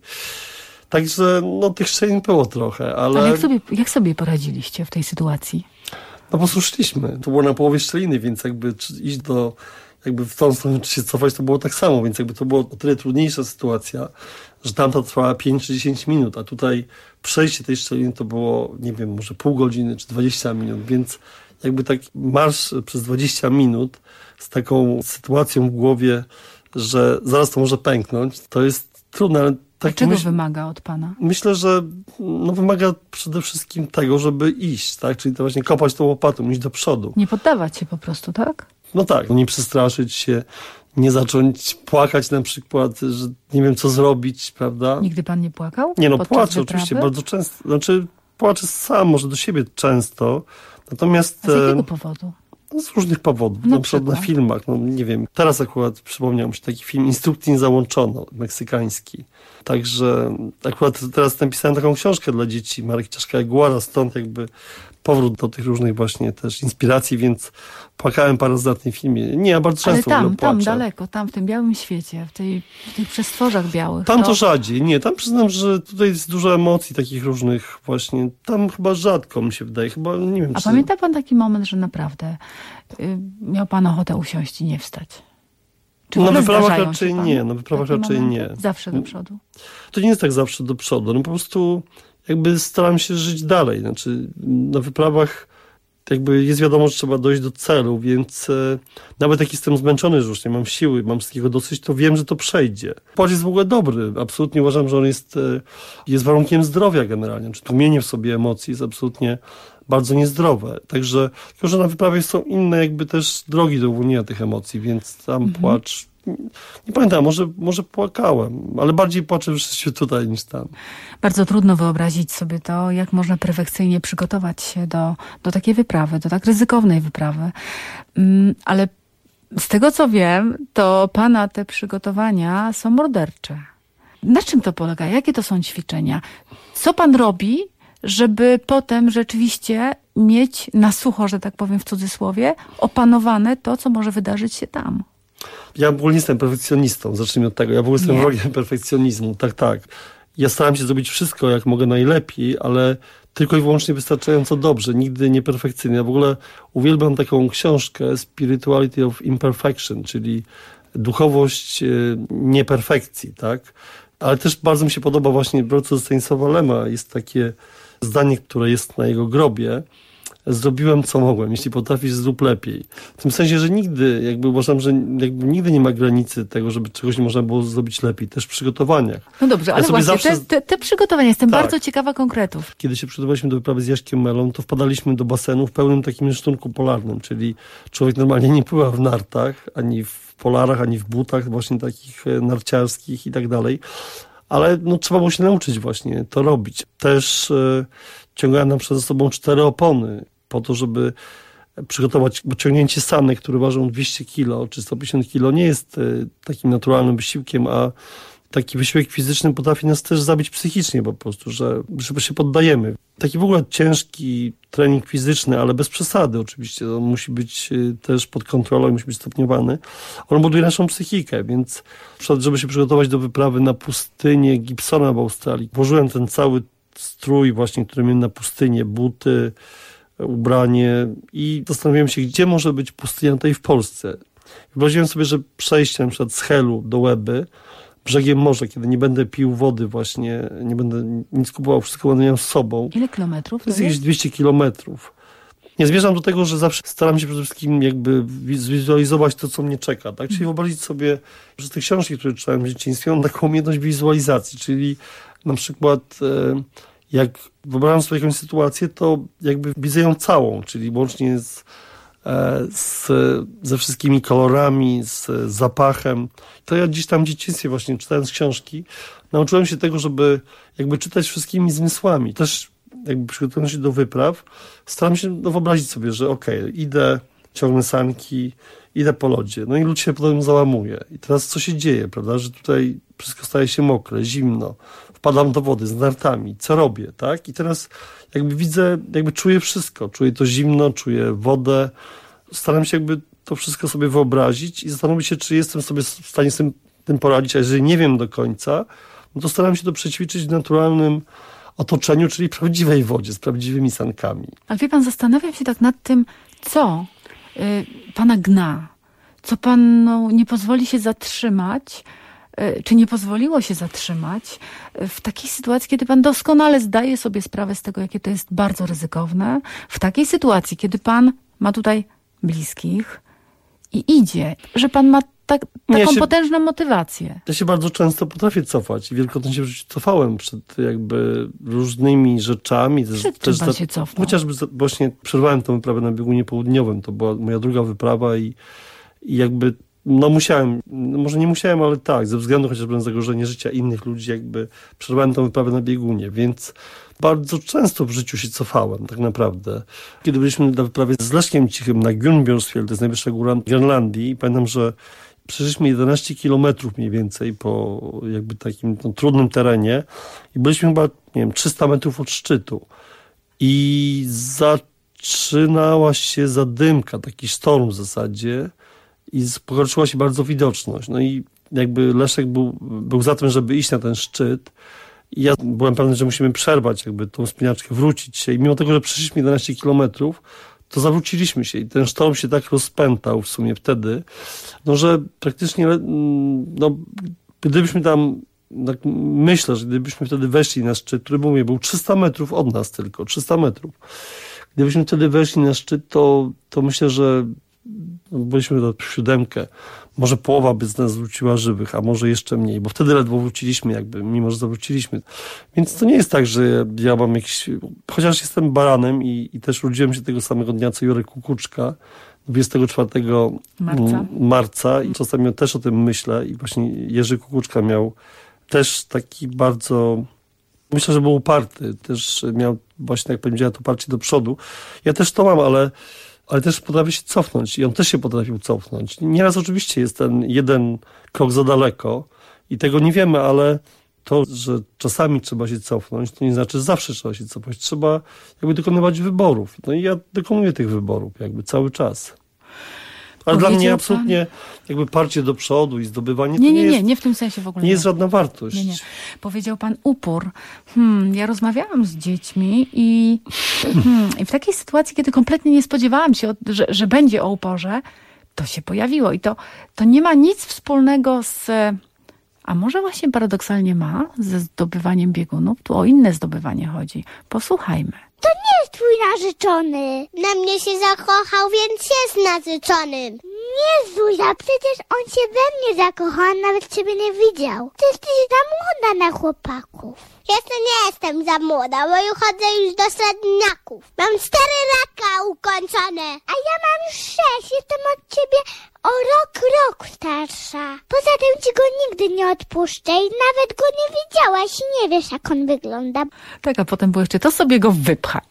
Także tych szczelin było trochę, ale... Ale jak sobie poradziliście w tej sytuacji? No po prostu szliśmy. To było na połowie szczeliny, więc jakby iść jakby w tą stronę, czy się cofać, to było tak samo, więc jakby to było o tyle trudniejsza sytuacja, że tamta trwała 5 czy 10 minut, a tutaj przejście tej szczeliny to było, nie wiem, może pół godziny czy 20 minut, więc jakby tak marsz przez 20 minut z taką sytuacją w głowie, że zaraz to może pęknąć, to jest trudne, ale tak czego wymaga od pana? Myślę, że wymaga przede wszystkim tego, żeby iść, tak? Czyli to właśnie kopać tą łopatą, iść do przodu. Nie poddawać się po prostu, tak? No tak, nie przestraszyć się, nie zacząć płakać na przykład, że nie wiem co zrobić, prawda? Nigdy pan nie płakał? Nie, płaczę oczywiście bardzo często. Znaczy płaczę sam, może do siebie często. Natomiast... A z jakiego powodu? Z różnych powodów. Na przykład na filmach. Nie wiem. Teraz akurat przypomniał mi się taki film Instrukcji nie załączono, meksykański. Także akurat teraz napisałem taką książkę dla dzieci Marek Czaszka-Jaguara, stąd jakby powrót do tych różnych właśnie też inspiracji, więc płakałem parę razy na tym filmie. Nie, ja bardzo często ale tam daleko, tam w tym białym świecie, w tych przestworzach białych. Tam to rzadziej. Nie, tam przyznam, że tutaj jest dużo emocji takich różnych właśnie. Tam chyba rzadko mi się wydaje. Chyba nie wiem. A pamięta pan taki moment, że naprawdę miał pan ochotę usiąść i nie wstać? Czy na wyprawach raczej nie. Na wyprawach raczej nie. Zawsze do przodu? To nie jest tak zawsze do przodu. Po prostu jakby staram się żyć dalej. Znaczy na wyprawach jakby jest wiadomo, że trzeba dojść do celu, więc nawet jak jestem zmęczony, że już nie mam siły, mam wszystkiego dosyć, to wiem, że to przejdzie. Płacz jest w ogóle dobry. Absolutnie uważam, że on jest warunkiem zdrowia generalnie. Czy tłumienie w sobie emocji jest absolutnie bardzo niezdrowe. Także, tylko że na wyprawie są inne jakby też drogi do uwolnienia tych emocji, więc tam płacz, nie pamiętam, może płakałem, ale bardziej płaczę w tutaj niż tam. Bardzo trudno wyobrazić sobie to, jak można perfekcyjnie przygotować się do takiej wyprawy, do tak ryzykownej wyprawy. Ale z tego co wiem, to pana te przygotowania są mordercze. Na czym to polega? Jakie to są ćwiczenia? Co pan robi, żeby potem rzeczywiście mieć na sucho, że tak powiem w cudzysłowie, opanowane to, co może wydarzyć się tam? Ja w ogóle nie jestem perfekcjonistą, zacznijmy od tego. Ja w ogóle jestem wrogiem perfekcjonizmu, tak. Ja staram się zrobić wszystko, jak mogę najlepiej, ale tylko i wyłącznie wystarczająco dobrze, nigdy nie perfekcyjnie. Ja w ogóle uwielbiam taką książkę Spirituality of Imperfection, czyli duchowość nieperfekcji, tak? Ale też bardzo mi się podoba właśnie w Drodze Stanisława Lema. Jest takie zdanie, które jest na jego grobie. Zrobiłem, co mogłem. Jeśli potrafisz, zrób lepiej. W tym sensie, że nigdy, uważam, że nigdy nie ma granicy tego, żeby czegoś nie można było zrobić lepiej. Też w przygotowaniach. No dobrze, ale właśnie te przygotowania, jestem bardzo ciekawa konkretów. Kiedy się przygotowaliśmy do wyprawy z Jaśkiem Melą, to wpadaliśmy do basenu w pełnym takim szturku polarnym, czyli człowiek normalnie nie pływa w nartach, ani w polarach, ani w butach właśnie takich narciarskich i tak dalej. Ale trzeba było się nauczyć właśnie to robić. Też ciągałem nam przed sobą 4 opony po to, żeby przygotować, bo ciągnięcie sanek, które ważą 200 kg czy 150 kg nie jest takim naturalnym wysiłkiem, a taki wysiłek fizyczny potrafi nas też zabić psychicznie po prostu, że się poddajemy. Taki w ogóle ciężki trening fizyczny, ale bez przesady oczywiście. On musi być też pod kontrolą i musi być stopniowany. On buduje naszą psychikę, więc na przykład, żeby się przygotować do wyprawy na pustynię Gibsona w Australii, włożyłem ten cały strój właśnie, który miałem na pustynię, buty, ubranie i zastanawiałem się, gdzie może być pustynia tutaj w Polsce. Wyobraziłem sobie, że przejście na przykład z Helu do Łeby, brzegiem morza, kiedy nie będę pił wody właśnie, nie będę nic kupował, wszystko będę miał z sobą. Ile kilometrów? To jest jakieś 200 kilometrów. Nie zmierzam do tego, że zawsze staram się przede wszystkim zwizualizować to, co mnie czeka. Tak? Czyli wyobrazić sobie, że te książki, które czytałem w dzieciństwie, mam taką umiejętność wizualizacji, czyli na przykład jak wyobrażam sobie jakąś sytuację, to jakby widzę ją całą, czyli łącznie ze wszystkimi kolorami, z zapachem. To ja gdzieś tam w dzieciństwie właśnie czytając książki nauczyłem się tego, żeby jakby czytać wszystkimi zmysłami. Też jakby przygotowując się do wypraw, staram się wyobrazić sobie, że idę, ciągnę sanki, idę po lodzie. No i lód się potem załamuje. I teraz co się dzieje, prawda? Że tutaj wszystko staje się mokre, zimno. Wpadam do wody z nartami. Co robię, tak? I teraz jakby widzę, czuję wszystko. Czuję to zimno, czuję wodę. Staram się to wszystko sobie wyobrazić i zastanowić się, czy jestem sobie w stanie z tym poradzić. A jeżeli nie wiem do końca, no to staram się to przećwiczyć w naturalnym otoczeniu, czyli prawdziwej wodzie, z prawdziwymi sankami. Ale wie pan, zastanawiam się tak nad tym, co pana gna, co panu nie pozwoli się zatrzymać, czy nie pozwoliło się zatrzymać w takiej sytuacji, kiedy pan doskonale zdaje sobie sprawę z tego, jakie to jest bardzo ryzykowne, w takiej sytuacji, kiedy pan ma tutaj bliskich i idzie, że pan ma taką potężną motywację. Ja się bardzo często potrafię cofać i wielokrotnie się w życiu cofałem przed różnymi rzeczami. Przed czym pan się cofnął? Chociażby właśnie przerwałem tę wyprawę na biegunie południowym. To była moja druga wyprawa i musiałem, może nie musiałem, ale tak, ze względu chociażby na zagrożenie życia innych ludzi, przerwałem tę wyprawę na biegunie, więc bardzo często w życiu się cofałem, tak naprawdę. Kiedy byliśmy na wyprawie z Leszkiem Cichym na Gunnbjörnsfjell, to jest najwyższa góra Grenlandii, i pamiętam, że przeszliśmy 11 kilometrów mniej więcej po takim trudnym terenie i byliśmy chyba, 300 metrów od szczytu. I zaczynała się zadymka, taki sztorm w zasadzie i pogorszyła się bardzo widoczność. No i Leszek był za tym, żeby iść na ten szczyt. I ja byłem pewny, że musimy przerwać tą wspinaczkę, wrócić się. I mimo tego, że przeszliśmy 11 kilometrów, to zawróciliśmy się i ten sztorm się tak rozpętał w sumie wtedy, że praktycznie, gdybyśmy tam, myślę, że gdybyśmy wtedy weszli na szczyt, który był 300 metrów od nas tylko, 300 metrów. Gdybyśmy wtedy weszli na szczyt, to myślę, że byliśmy w 7, może połowa by z nas wróciła żywych, a może jeszcze mniej, bo wtedy ledwo wróciliśmy jakby, mimo że zawróciliśmy. Więc to nie jest tak, że ja mam jakiś... Chociaż jestem baranem i też urodziłem się tego samego dnia, co Jurek Kukuczka, 24 marca i czasami też o tym myślę i właśnie Jerzy Kukuczka miał też taki bardzo... Myślę, że był uparty, też miał właśnie, jak powiedziałem, to parcie do przodu. Ja też to mam, ale też potrafię się cofnąć i on też się potrafił cofnąć. Nieraz oczywiście jest ten jeden krok za daleko i tego nie wiemy, ale to, że czasami trzeba się cofnąć, to nie znaczy, że zawsze trzeba się cofnąć. Trzeba jakby dokonywać wyborów. No i ja dokonuję tych wyborów jakby cały czas. Ale dla mnie absolutnie jakby parcie do przodu i zdobywanie nie w tym sensie w ogóle. Nie jest żadna wartość. Nie. Powiedział pan upór. Ja rozmawiałam z dziećmi i w takiej sytuacji, kiedy kompletnie nie spodziewałam się, że będzie o uporze, to się pojawiło. I to nie ma nic wspólnego z... A może właśnie paradoksalnie ma ze zdobywaniem biegunów? Tu o inne zdobywanie chodzi. Posłuchajmy. To nie jest twój narzeczony. Na mnie się zakochał, więc jest narzeczonym. Nie, Zuzia, przecież on się we mnie zakochał, a nawet ciebie nie widział. Ty jesteś za młoda na chłopaków. Jeszcze nie jestem za młoda, bo już chodzę już do średniaków. Mam 4 lata ukończone. A ja mam już 6, jestem od ciebie o rok starsza. Poza tym ci go nigdy nie odpuszczę i nawet go nie widziałaś i nie wiesz, jak on wygląda. Tak, a potem było jeszcze, to sobie go wypchaj.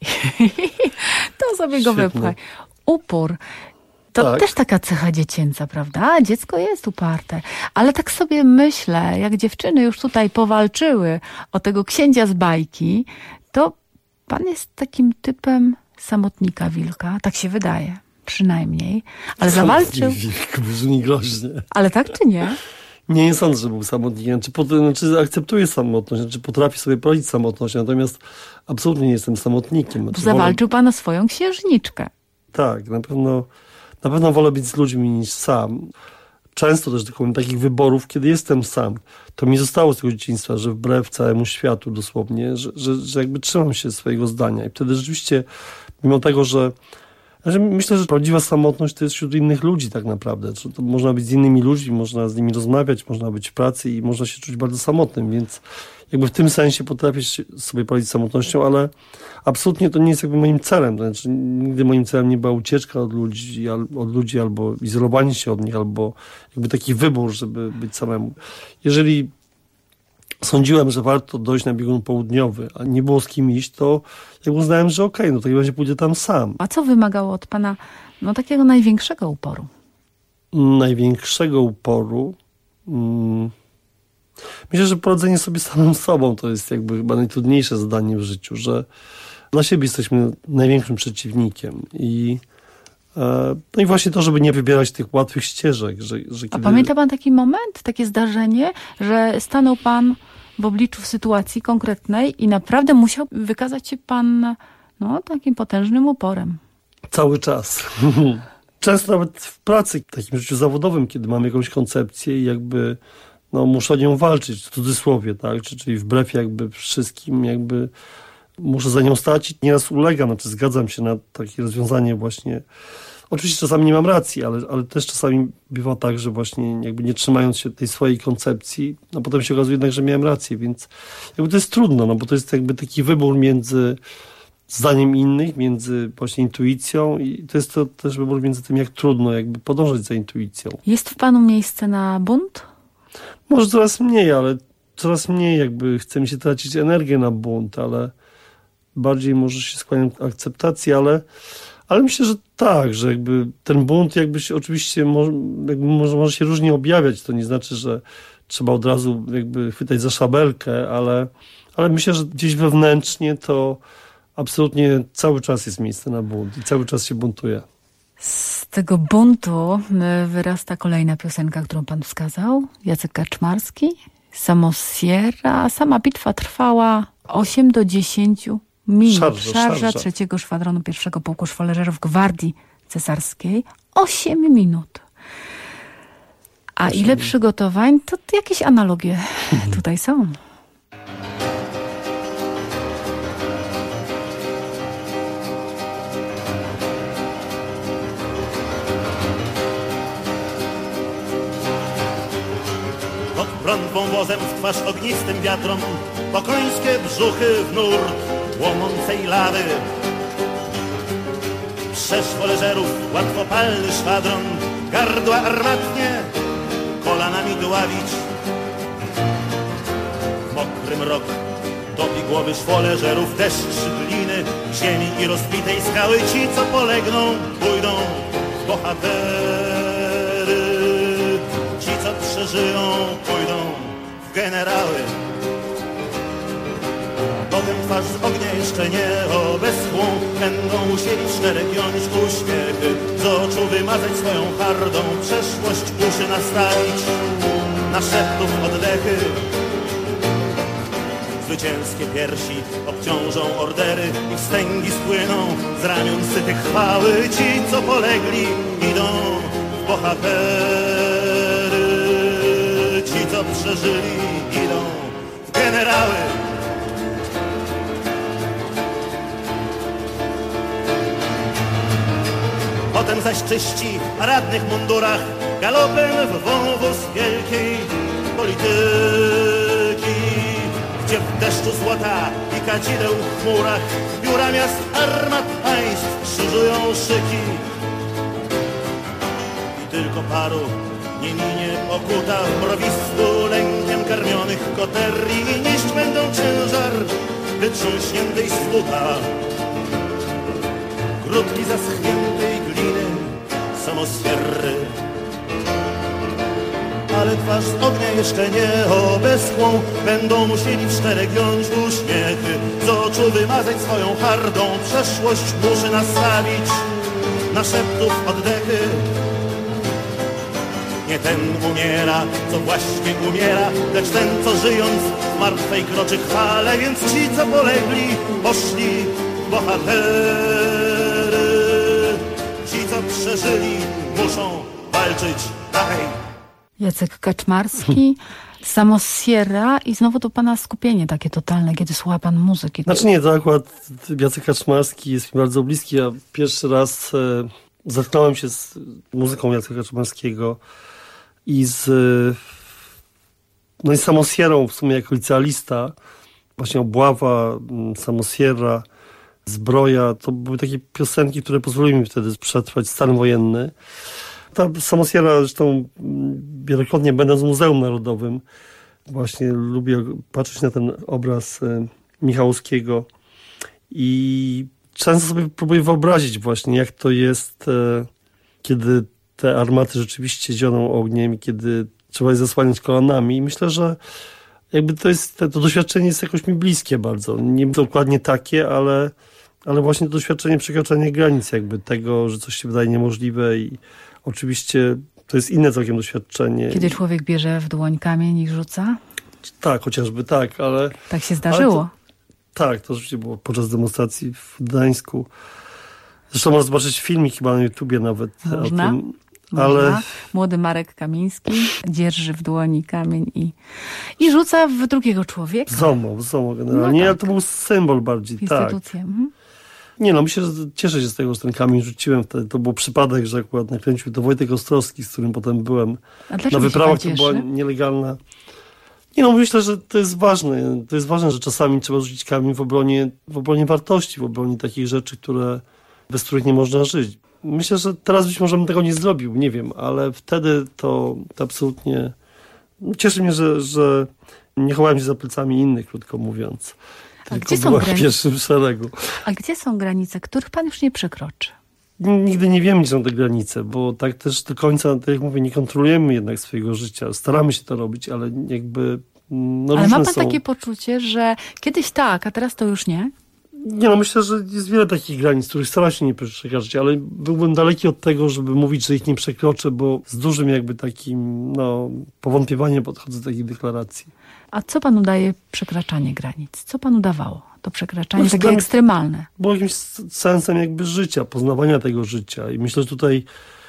To sobie go wypchaj. Upór. To też taka cecha dziecięca, prawda? Dziecko jest uparte. Ale tak sobie myślę, jak dziewczyny już tutaj powalczyły o tego księcia z bajki, to pan jest takim typem samotnika wilka. Tak się wydaje. Przynajmniej. Ale zawalczył. Wilk brzmi groźnie. Ale tak czy nie? Nie sądzę, że był samotnikiem. Znaczy akceptuję samotność, znaczy potrafię sobie poradzić z samotnością, natomiast absolutnie nie jestem samotnikiem. Znaczy, zawalczył pan o swoją księżniczkę. Tak, na pewno wolę być z ludźmi niż sam. Często też dokonuję takich wyborów, kiedy jestem sam. To mi zostało z tego dzieciństwa, że wbrew całemu światu dosłownie, że jakby trzymam się swojego zdania. I wtedy rzeczywiście, mimo tego, że myślę, że prawdziwa samotność to jest wśród innych ludzi tak naprawdę. To można być z innymi ludźmi, można z nimi rozmawiać, można być w pracy i można się czuć bardzo samotnym, więc jakby w tym sensie potrafię sobie poradzić z samotnością, ale absolutnie to nie jest jakby moim celem. To znaczy, nigdy moim celem nie była ucieczka od ludzi albo izolowanie się od nich, albo jakby taki wybór, żeby być samemu. Jeżeli sądziłem, że warto dojść na biegun południowy, a nie było z kim iść, to jakby uznałem, że okej, no to chyba się pójdę tam sam. A co wymagało od pana takiego największego uporu? Największego uporu? Myślę, że poradzenie sobie samym sobą to jest jakby chyba najtrudniejsze zadanie w życiu, że dla siebie jesteśmy największym przeciwnikiem no i właśnie to, żeby nie wybierać tych łatwych ścieżek. Że kiedy... A pamięta pan taki moment, takie zdarzenie, że stanął pan w obliczu sytuacji konkretnej i naprawdę musiał wykazać się pan takim potężnym uporem? Cały czas. Często nawet w pracy, w takim życiu zawodowym, kiedy mam jakąś koncepcję i jakby muszę o nią walczyć, w cudzysłowie, tak? Czyli wbrew jakby wszystkim, jakby muszę za nią stać i nieraz ulegam, zgadzam się na takie rozwiązanie właśnie. Oczywiście czasami nie mam racji, ale też czasami bywa tak, że właśnie jakby nie trzymając się tej swojej koncepcji, potem się okazuje jednak, że miałem rację, więc jakby to jest trudno, bo to jest jakby taki wybór między zdaniem innych, między właśnie intuicją i to jest to też wybór między tym, jak trudno jakby podążać za intuicją. Jest w panu miejsce na bunt? Może coraz mniej, ale coraz mniej jakby chce mi się tracić energię na bunt, ale bardziej może się skłaniam k akceptacji, ale myślę, że tak, że jakby ten bunt jakby się oczywiście może się różnie objawiać. To nie znaczy, że trzeba od razu jakby chwytać za szabelkę, ale myślę, że gdzieś wewnętrznie to absolutnie cały czas jest miejsce na bunt i cały czas się buntuje. Z tego buntu wyrasta kolejna piosenka, którą pan wskazał. Jacek Kaczmarski, Samo Sierra. Sama bitwa trwała 8 do 10 minut. Szarża 3. Szwadronu 1. Pułku Szwoleżerów Gwardii Cesarskiej. 8 minut. A ile przygotowań, to jakieś analogie tutaj są. prąd wąwozem w twarz ognistym wiatrom, po końskie brzuchy w nurt łomącej lawy. Przeszło leżerów łatwopalny szwadron, gardła armatnie kolanami dławić. Mokry mrok topi głowy szwo leżerów, deszcz gliny, ziemi i rozbitej skały. Ci, co polegną, pójdą w bohatery. Ci, co przeżyją, pójdą w generały. Potem twarz z ognia jeszcze nie obeschłą, będą musieli czterech jąć uśmiechy, z oczu wymazać swoją hardą przeszłość, uszy nastawić na szeptów oddechy. Zwycięskie piersi obciążą ordery i wstęgi spłyną z ramion sytych chwały. Ci, co polegli, idą w bohatery. Ci, co przeżyli, idą w generały. Potem zaś czyści w paradnych mundurach galopem w wąwóz wielkiej polityki, gdzie w deszczu złota i kadzideł w chmurach biura miast, armat państw krzyżują szyki. I tylko paru nie minie pokuta w mrowisku lękiem karmionych koterii, i nieść będą ciężar wytrząśniętej z futa, grudki zaschniętej gliny, samosierry. Ale twarz z ognia jeszcze nie obeschłą, będą musieli w czterech jąć uśmiechy, z oczu wymazać swoją hardą przeszłość, uszy nastawić na szeptów oddechy. Nie ten umiera, co właśnie umiera, lecz ten, co żyjąc w martwej kroczy chwale. Więc ci, co polegli, poszli w bohatery. Ci, co przeżyli, muszą walczyć dalej. Jacek Kaczmarski, Samosierra i znowu to pana skupienie takie totalne, kiedy słucha pan muzyki. Znaczy nie, to akurat Jacek Kaczmarski jest mi bardzo bliski. Ja pierwszy raz zetknąłem się z muzyką Jacka Kaczmarskiego i z Samosierrą w sumie jako licealista. Właśnie Obława, Samosierra, Zbroja, to były takie piosenki, które pozwoliły mi wtedy przetrwać stan wojenny. Ta Samosierra, zresztą wielokrotnie będąc w Muzeum Narodowym, właśnie lubię patrzeć na ten obraz Michałowskiego i często sobie próbuję wyobrazić właśnie, jak to jest, kiedy te armaty rzeczywiście zioną ogniem i kiedy trzeba je zasłaniać kolanami. I myślę, że jakby to doświadczenie jest jakoś mi bliskie bardzo. Nie dokładnie takie, ale właśnie to doświadczenie przekraczania granic jakby tego, że coś się wydaje niemożliwe i oczywiście to jest inne całkiem doświadczenie. Kiedy człowiek bierze w dłoń kamień i rzuca? Tak, chociażby tak, ale... Tak się zdarzyło. Tak, to rzeczywiście było podczas demonstracji w Gdańsku. Zresztą można zobaczyć filmik chyba na YouTubie nawet można? o tym. Ale... Młody Marek Kamiński dzierży w dłoni kamień i rzuca w drugiego człowieka. ZOMO generalnie, ale to był symbol bardziej. Instytucja. Tak. Nie no, myślę, że cieszę się z tego, że ten kamień rzuciłem wtedy. To był przypadek, że akurat nakręcił to Wojtek Ostrowski, z którym potem byłem na wyprawach, to była nielegalna. Nie no, myślę, że to jest ważne. To jest ważne, że czasami trzeba rzucić kamień w obronie wartości, w obronie takich rzeczy, bez których nie można żyć. Myślę, że teraz być może bym tego nie zrobił, nie wiem, ale wtedy to absolutnie... Cieszy mnie, że nie chowałem się za plecami innych, krótko mówiąc. Tylko byłem w pierwszym szeregu. A gdzie są granice, których pan już nie przekroczy? Nigdy nie wiemy, gdzie są te granice, bo tak też do końca, tak jak mówię, nie kontrolujemy jednak swojego życia. Staramy się to robić, ale jakby... ale ma pan takie poczucie, że kiedyś tak, a teraz to już nie? Nie no, myślę, że jest wiele takich granic, których staram się nie przekraczać, ale byłbym daleki od tego, żeby mówić, że ich nie przekroczę, bo z dużym jakby takim powątpiewaniem podchodzę do takich deklaracji. A co panu daje przekraczanie granic? Co panu dawało to przekraczanie takie ekstremalne? Było jakimś sensem jakby życia, poznawania tego życia i myślę, że tutaj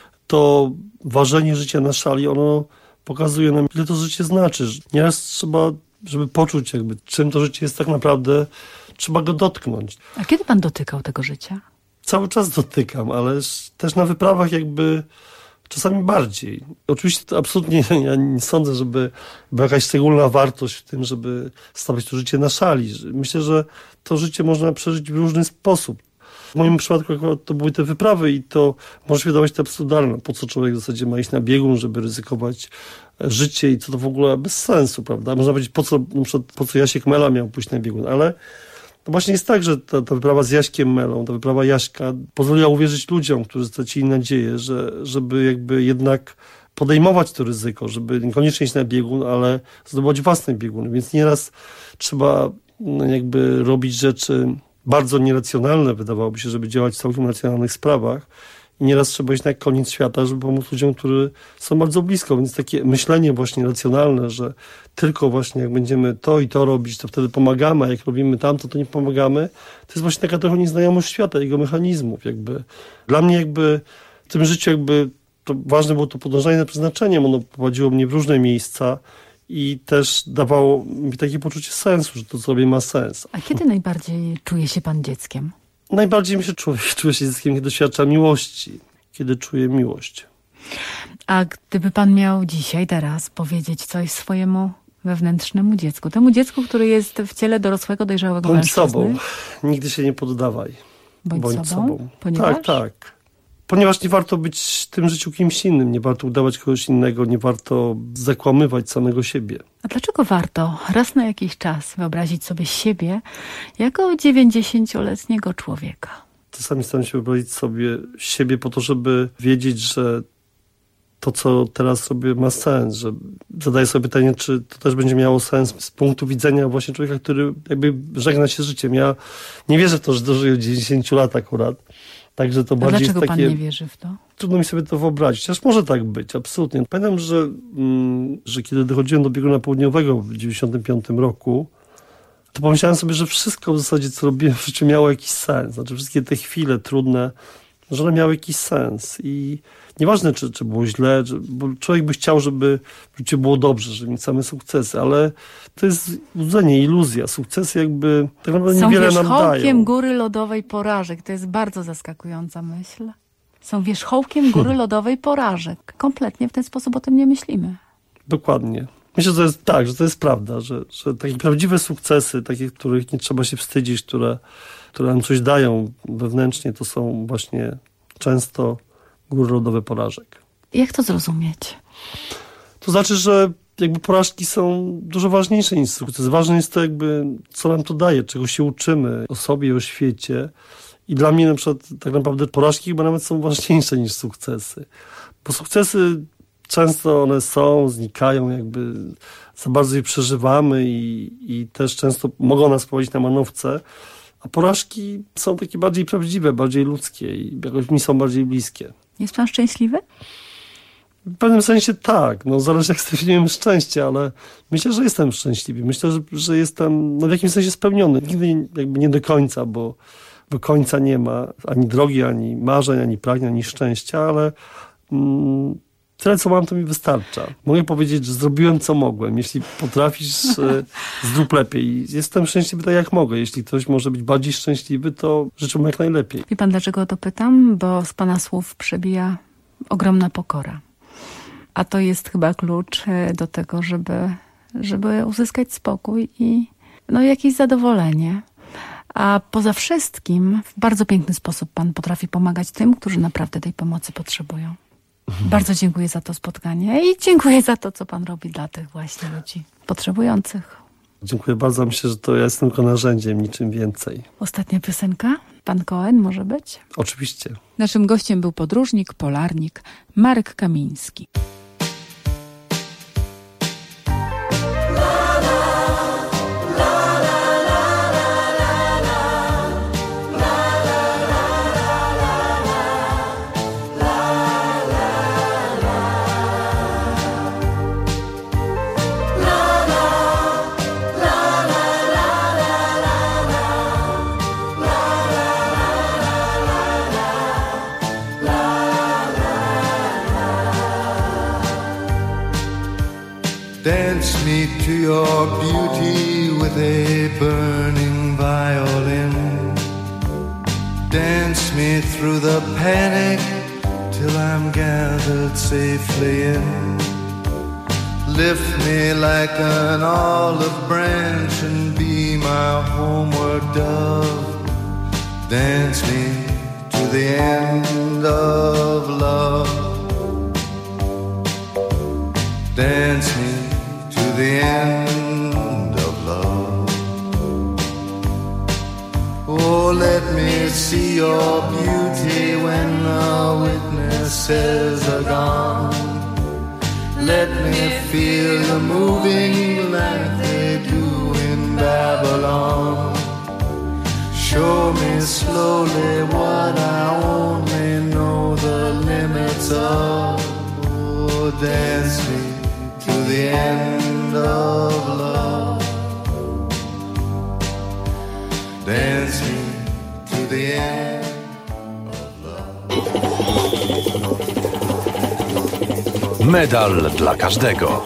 to ważenie życia na szali, ono pokazuje nam, ile to życie znaczy. Nieraz trzeba, żeby poczuć jakby, czym to życie jest tak naprawdę, trzeba go dotknąć. A kiedy pan dotykał tego życia? Cały czas dotykam, ale też na wyprawach jakby czasami bardziej. Oczywiście to absolutnie ja nie sądzę, żeby była jakaś szczególna wartość w tym, żeby stawiać to życie na szali. Myślę, że to życie można przeżyć w różny sposób. W moim przypadku akurat to były te wyprawy i to może się wydawać to absurdalne. Po co człowiek w zasadzie ma iść na biegun, żeby ryzykować życie i co to w ogóle bez sensu, prawda? Można powiedzieć, po co Jasiek Mela miał pójść na biegun, ale to właśnie jest tak, że ta wyprawa z Jaśkiem Melą, ta wyprawa Jaśka pozwoliła uwierzyć ludziom, którzy stracili nadzieję, żeby jakby jednak podejmować to ryzyko, żeby niekoniecznie iść na biegun, ale zdobywać własny biegun. Więc nieraz trzeba jakby robić rzeczy bardzo nieracjonalne, wydawałoby się, żeby działać w całkiem racjonalnych sprawach. I nieraz trzeba iść na koniec świata, żeby pomóc ludziom, którzy są bardzo blisko. Więc takie myślenie właśnie racjonalne, że tylko właśnie jak będziemy to i to robić, to wtedy pomagamy, a jak robimy tamto, to nie pomagamy. To jest właśnie taka trochę nieznajomość świata, jego mechanizmów. Jakby. Dla mnie jakby w tym życiu jakby to ważne było to podążanie za przeznaczeniem. Ono prowadziło mnie w różne miejsca i też dawało mi takie poczucie sensu, że to, co robię, ma sens. A kiedy najbardziej czuje się pan dzieckiem? Najbardziej mi się czuje się dzieckiem, kiedy doświadcza miłości, kiedy czuje miłość. A gdyby pan miał dzisiaj, teraz powiedzieć coś swojemu wewnętrznemu dziecku, temu dziecku, które jest w ciele dorosłego, dojrzałego mężczyzny? Bądź sobą. Nigdy się nie poddawaj. Bądź sobą? Ponieważ? Tak. Ponieważ nie warto być w tym życiu kimś innym, nie warto udawać kogoś innego, nie warto zakłamywać samego siebie. A dlaczego warto raz na jakiś czas wyobrazić sobie siebie jako 90-letniego człowieka? Czasami staram się wyobrazić sobie siebie po to, żeby wiedzieć, że to, co teraz robię, ma sens, że zadaję sobie pytanie, czy to też będzie miało sens z punktu widzenia właśnie człowieka, który jakby żegna się z życiem. Ja nie wierzę w to, że dożyję 90 lat akurat. Także to bardziej dlaczego jest takie... pan nie wierzy w to? Trudno mi sobie to wyobrazić. Chociaż może tak być, absolutnie. Pamiętam, że kiedy dochodziłem do bieguna południowego w 95 roku, to pomyślałem sobie, że wszystko w zasadzie, co robiłem w życiu, miało jakiś sens. Znaczy wszystkie te chwile trudne, że one miały jakiś sens. I nieważne, czy było źle, bo człowiek by chciał, żeby w życiu było dobrze, żeby mieć same sukcesy, ale to jest łudzenie, iluzja. Sukcesy jakby tak naprawdę niewiele nam dają. Są wierzchołkiem góry lodowej porażek. To jest bardzo zaskakująca myśl. Są wierzchołkiem góry lodowej porażek. Kompletnie w ten sposób o tym nie myślimy. Dokładnie. Myślę, że to jest tak, że to jest prawda, że takie prawdziwe sukcesy, takie, których nie trzeba się wstydzić, które nam coś dają wewnętrznie, to są właśnie często góry lodowe porażek. Jak to zrozumieć? To znaczy, że jakby porażki są dużo ważniejsze niż sukces. Ważne jest to jakby, co nam to daje, czego się uczymy o sobie i o świecie. I dla mnie na przykład tak naprawdę porażki chyba nawet są ważniejsze niż sukcesy. Bo sukcesy często one są, znikają, jakby za bardzo je przeżywamy i też często mogą nas prowadzić na manowce, a porażki są takie bardziej prawdziwe, bardziej ludzkie i jakoś mi są bardziej bliskie. Jest pan szczęśliwy? W pewnym sensie tak, zależy jak zdefiniujemy szczęście, ale myślę, że jestem szczęśliwy. Myślę, że jestem w jakimś sensie spełniony. Nigdy jakby nie do końca, bo końca nie ma ani drogi, ani marzeń, ani pragnień, ani szczęścia, ale tyle, co mam, to mi wystarcza. Mogę powiedzieć, że zrobiłem, co mogłem. Jeśli potrafisz, zrób lepiej. Jestem szczęśliwy tak, jak mogę. Jeśli ktoś może być bardziej szczęśliwy, to życzę mu jak najlepiej. Wie pan, dlaczego o to pytam? Bo z pana słów przebija ogromna pokora. A to jest chyba klucz do tego, żeby uzyskać spokój i jakieś zadowolenie. A poza wszystkim w bardzo piękny sposób pan potrafi pomagać tym, którzy naprawdę tej pomocy potrzebują. Bardzo dziękuję za to spotkanie i dziękuję za to, co pan robi dla tych właśnie ludzi potrzebujących. Dziękuję bardzo. Myślę, że to ja jestem tylko narzędziem, niczym więcej. Ostatnia piosenka? Pan Cohen może być? Oczywiście. Naszym gościem był podróżnik, polarnik Marek Kamiński. Dance me to your beauty with a burning violin. Dance me through the panic till I'm gathered safely in. Lift me like an olive branch and be my homeward dove. Dance me to the end of love. Dance me to the end of love. Oh, let me see your beauty when the witnesses are gone. Let me feel you moving like they do in Babylon. Show me slowly what I only know the limits of. Oh, dance me to the end of love. Dance me to the end of love. Medal dla każdego.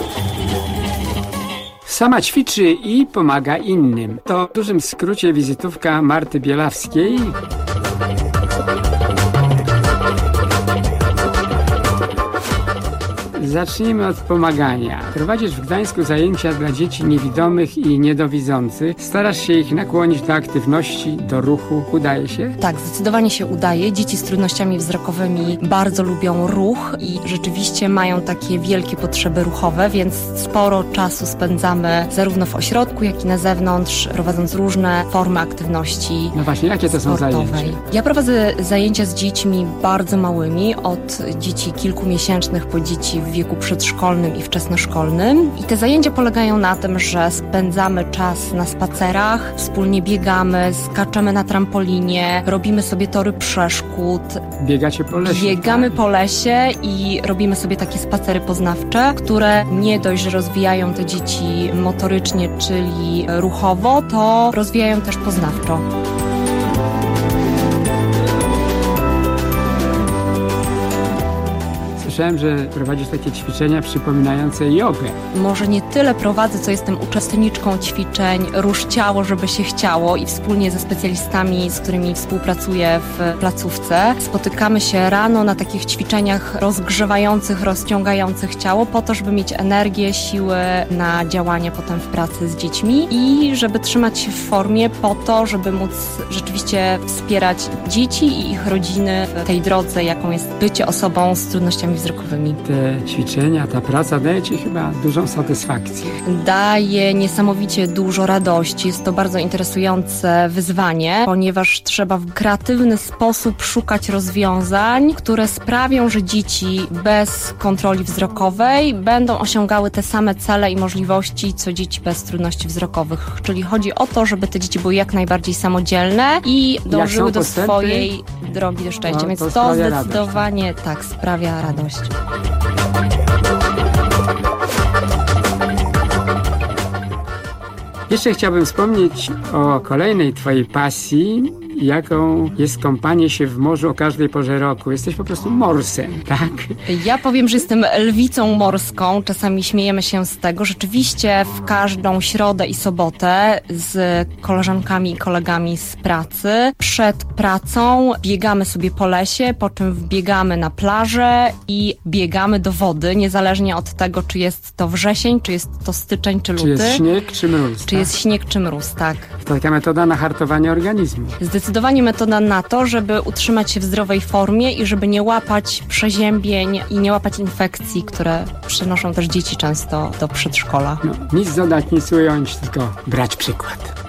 Sama ćwiczy i pomaga innym. To w dużym skrócie wizytówka Marty Bielawskiej. Zacznijmy od pomagania. Prowadzisz w Gdańsku zajęcia dla dzieci niewidomych i niedowidzących. Starasz się ich nakłonić do aktywności, do ruchu. Udaje się? Tak, zdecydowanie się udaje. Dzieci z trudnościami wzrokowymi bardzo lubią ruch i rzeczywiście mają takie wielkie potrzeby ruchowe, więc sporo czasu spędzamy zarówno w ośrodku, jak i na zewnątrz, prowadząc różne formy aktywności. No właśnie, jakie to są zajęcia? Ja prowadzę zajęcia z dziećmi bardzo małymi, od dzieci kilkumiesięcznych po dzieci w wieku przedszkolnym i wczesnoszkolnym. I te zajęcia polegają na tym, że spędzamy czas na spacerach, wspólnie biegamy, skaczemy na trampolinie, robimy sobie tory przeszkód. Biegacie po lesie? Biegamy po lesie i robimy sobie takie spacery poznawcze, które nie dość, że rozwijają te dzieci motorycznie, czyli ruchowo, to rozwijają też poznawczo. Słyszałem, że prowadzisz takie ćwiczenia przypominające jogę. Może nie tyle prowadzę, co jestem uczestniczką ćwiczeń Rusz Ciało, żeby się chciało i wspólnie ze specjalistami, z którymi współpracuję w placówce, spotykamy się rano na takich ćwiczeniach rozgrzewających, rozciągających ciało po to, żeby mieć energię, siły na działanie potem w pracy z dziećmi i żeby trzymać się w formie po to, żeby móc rzeczywiście wspierać dzieci i ich rodziny w tej drodze, jaką jest bycie osobą z trudnościami wzrokowymi. Te ćwiczenia, ta praca daje Ci chyba dużą satysfakcję. Daje niesamowicie dużo radości. Jest to bardzo interesujące wyzwanie, ponieważ trzeba w kreatywny sposób szukać rozwiązań, które sprawią, że dzieci bez kontroli wzrokowej będą osiągały te same cele i możliwości, co dzieci bez trudności wzrokowych. Czyli chodzi o to, żeby te dzieci były jak najbardziej samodzielne i dążyły do swojej drogi do szczęścia. Więc to zdecydowanie radość. Tak, sprawia radość. Jeszcze chciałbym wspomnieć o kolejnej Twojej pasji, jaką jest kąpanie się w morzu o każdej porze roku. Jesteś po prostu morsem, tak? Ja powiem, że jestem lwicą morską. Czasami śmiejemy się z tego. Rzeczywiście w każdą środę i sobotę z koleżankami i kolegami z pracy przed pracą biegamy sobie po lesie, po czym wbiegamy na plażę i biegamy do wody, niezależnie od tego, czy jest to wrzesień, czy jest to styczeń, czy luty. Czy jest śnieg, czy mróz? Czy jest śnieg, czy mróz, tak. To taka metoda na hartowanie organizmu. Zdecydowanie metoda na to, żeby utrzymać się w zdrowej formie i żeby nie łapać przeziębień i nie łapać infekcji, które przynoszą też dzieci często do przedszkola. No, nic dodać, nic ująć, tylko brać przykład.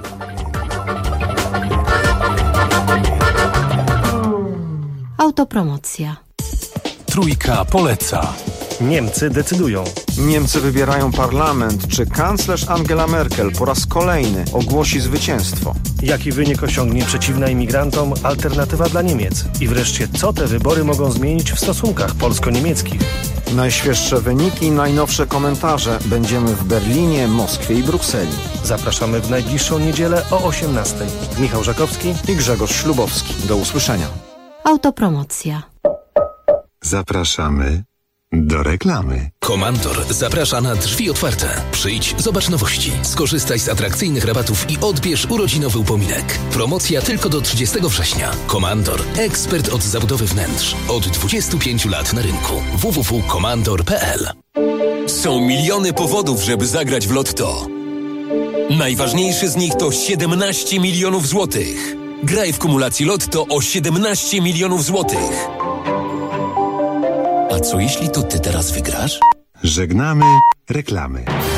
Autopromocja. Trójka poleca. Niemcy decydują. Niemcy wybierają parlament. Czy kanclerz Angela Merkel po raz kolejny ogłosi zwycięstwo? Jaki wynik osiągnie przeciwna imigrantom alternatywa dla Niemiec? I wreszcie, co te wybory mogą zmienić w stosunkach polsko-niemieckich? Najświeższe wyniki, najnowsze komentarze. Będziemy w Berlinie, Moskwie i Brukseli. Zapraszamy w najbliższą niedzielę o 18:00. Michał Żakowski i Grzegorz Ślubowski. Do usłyszenia. Autopromocja. Zapraszamy do reklamy. Komandor zaprasza na drzwi otwarte. Przyjdź, zobacz nowości, skorzystaj z atrakcyjnych rabatów i odbierz urodzinowy upominek. Promocja tylko do 30 września. Komandor, ekspert od zabudowy wnętrz. Od 25 lat na rynku. www.komandor.pl. Są miliony powodów, żeby zagrać w Lotto. Najważniejszy z nich to 17 milionów złotych. Graj w kumulacji Lotto o 17 milionów złotych. A co jeśli to ty teraz wygrasz? Żegnamy reklamy.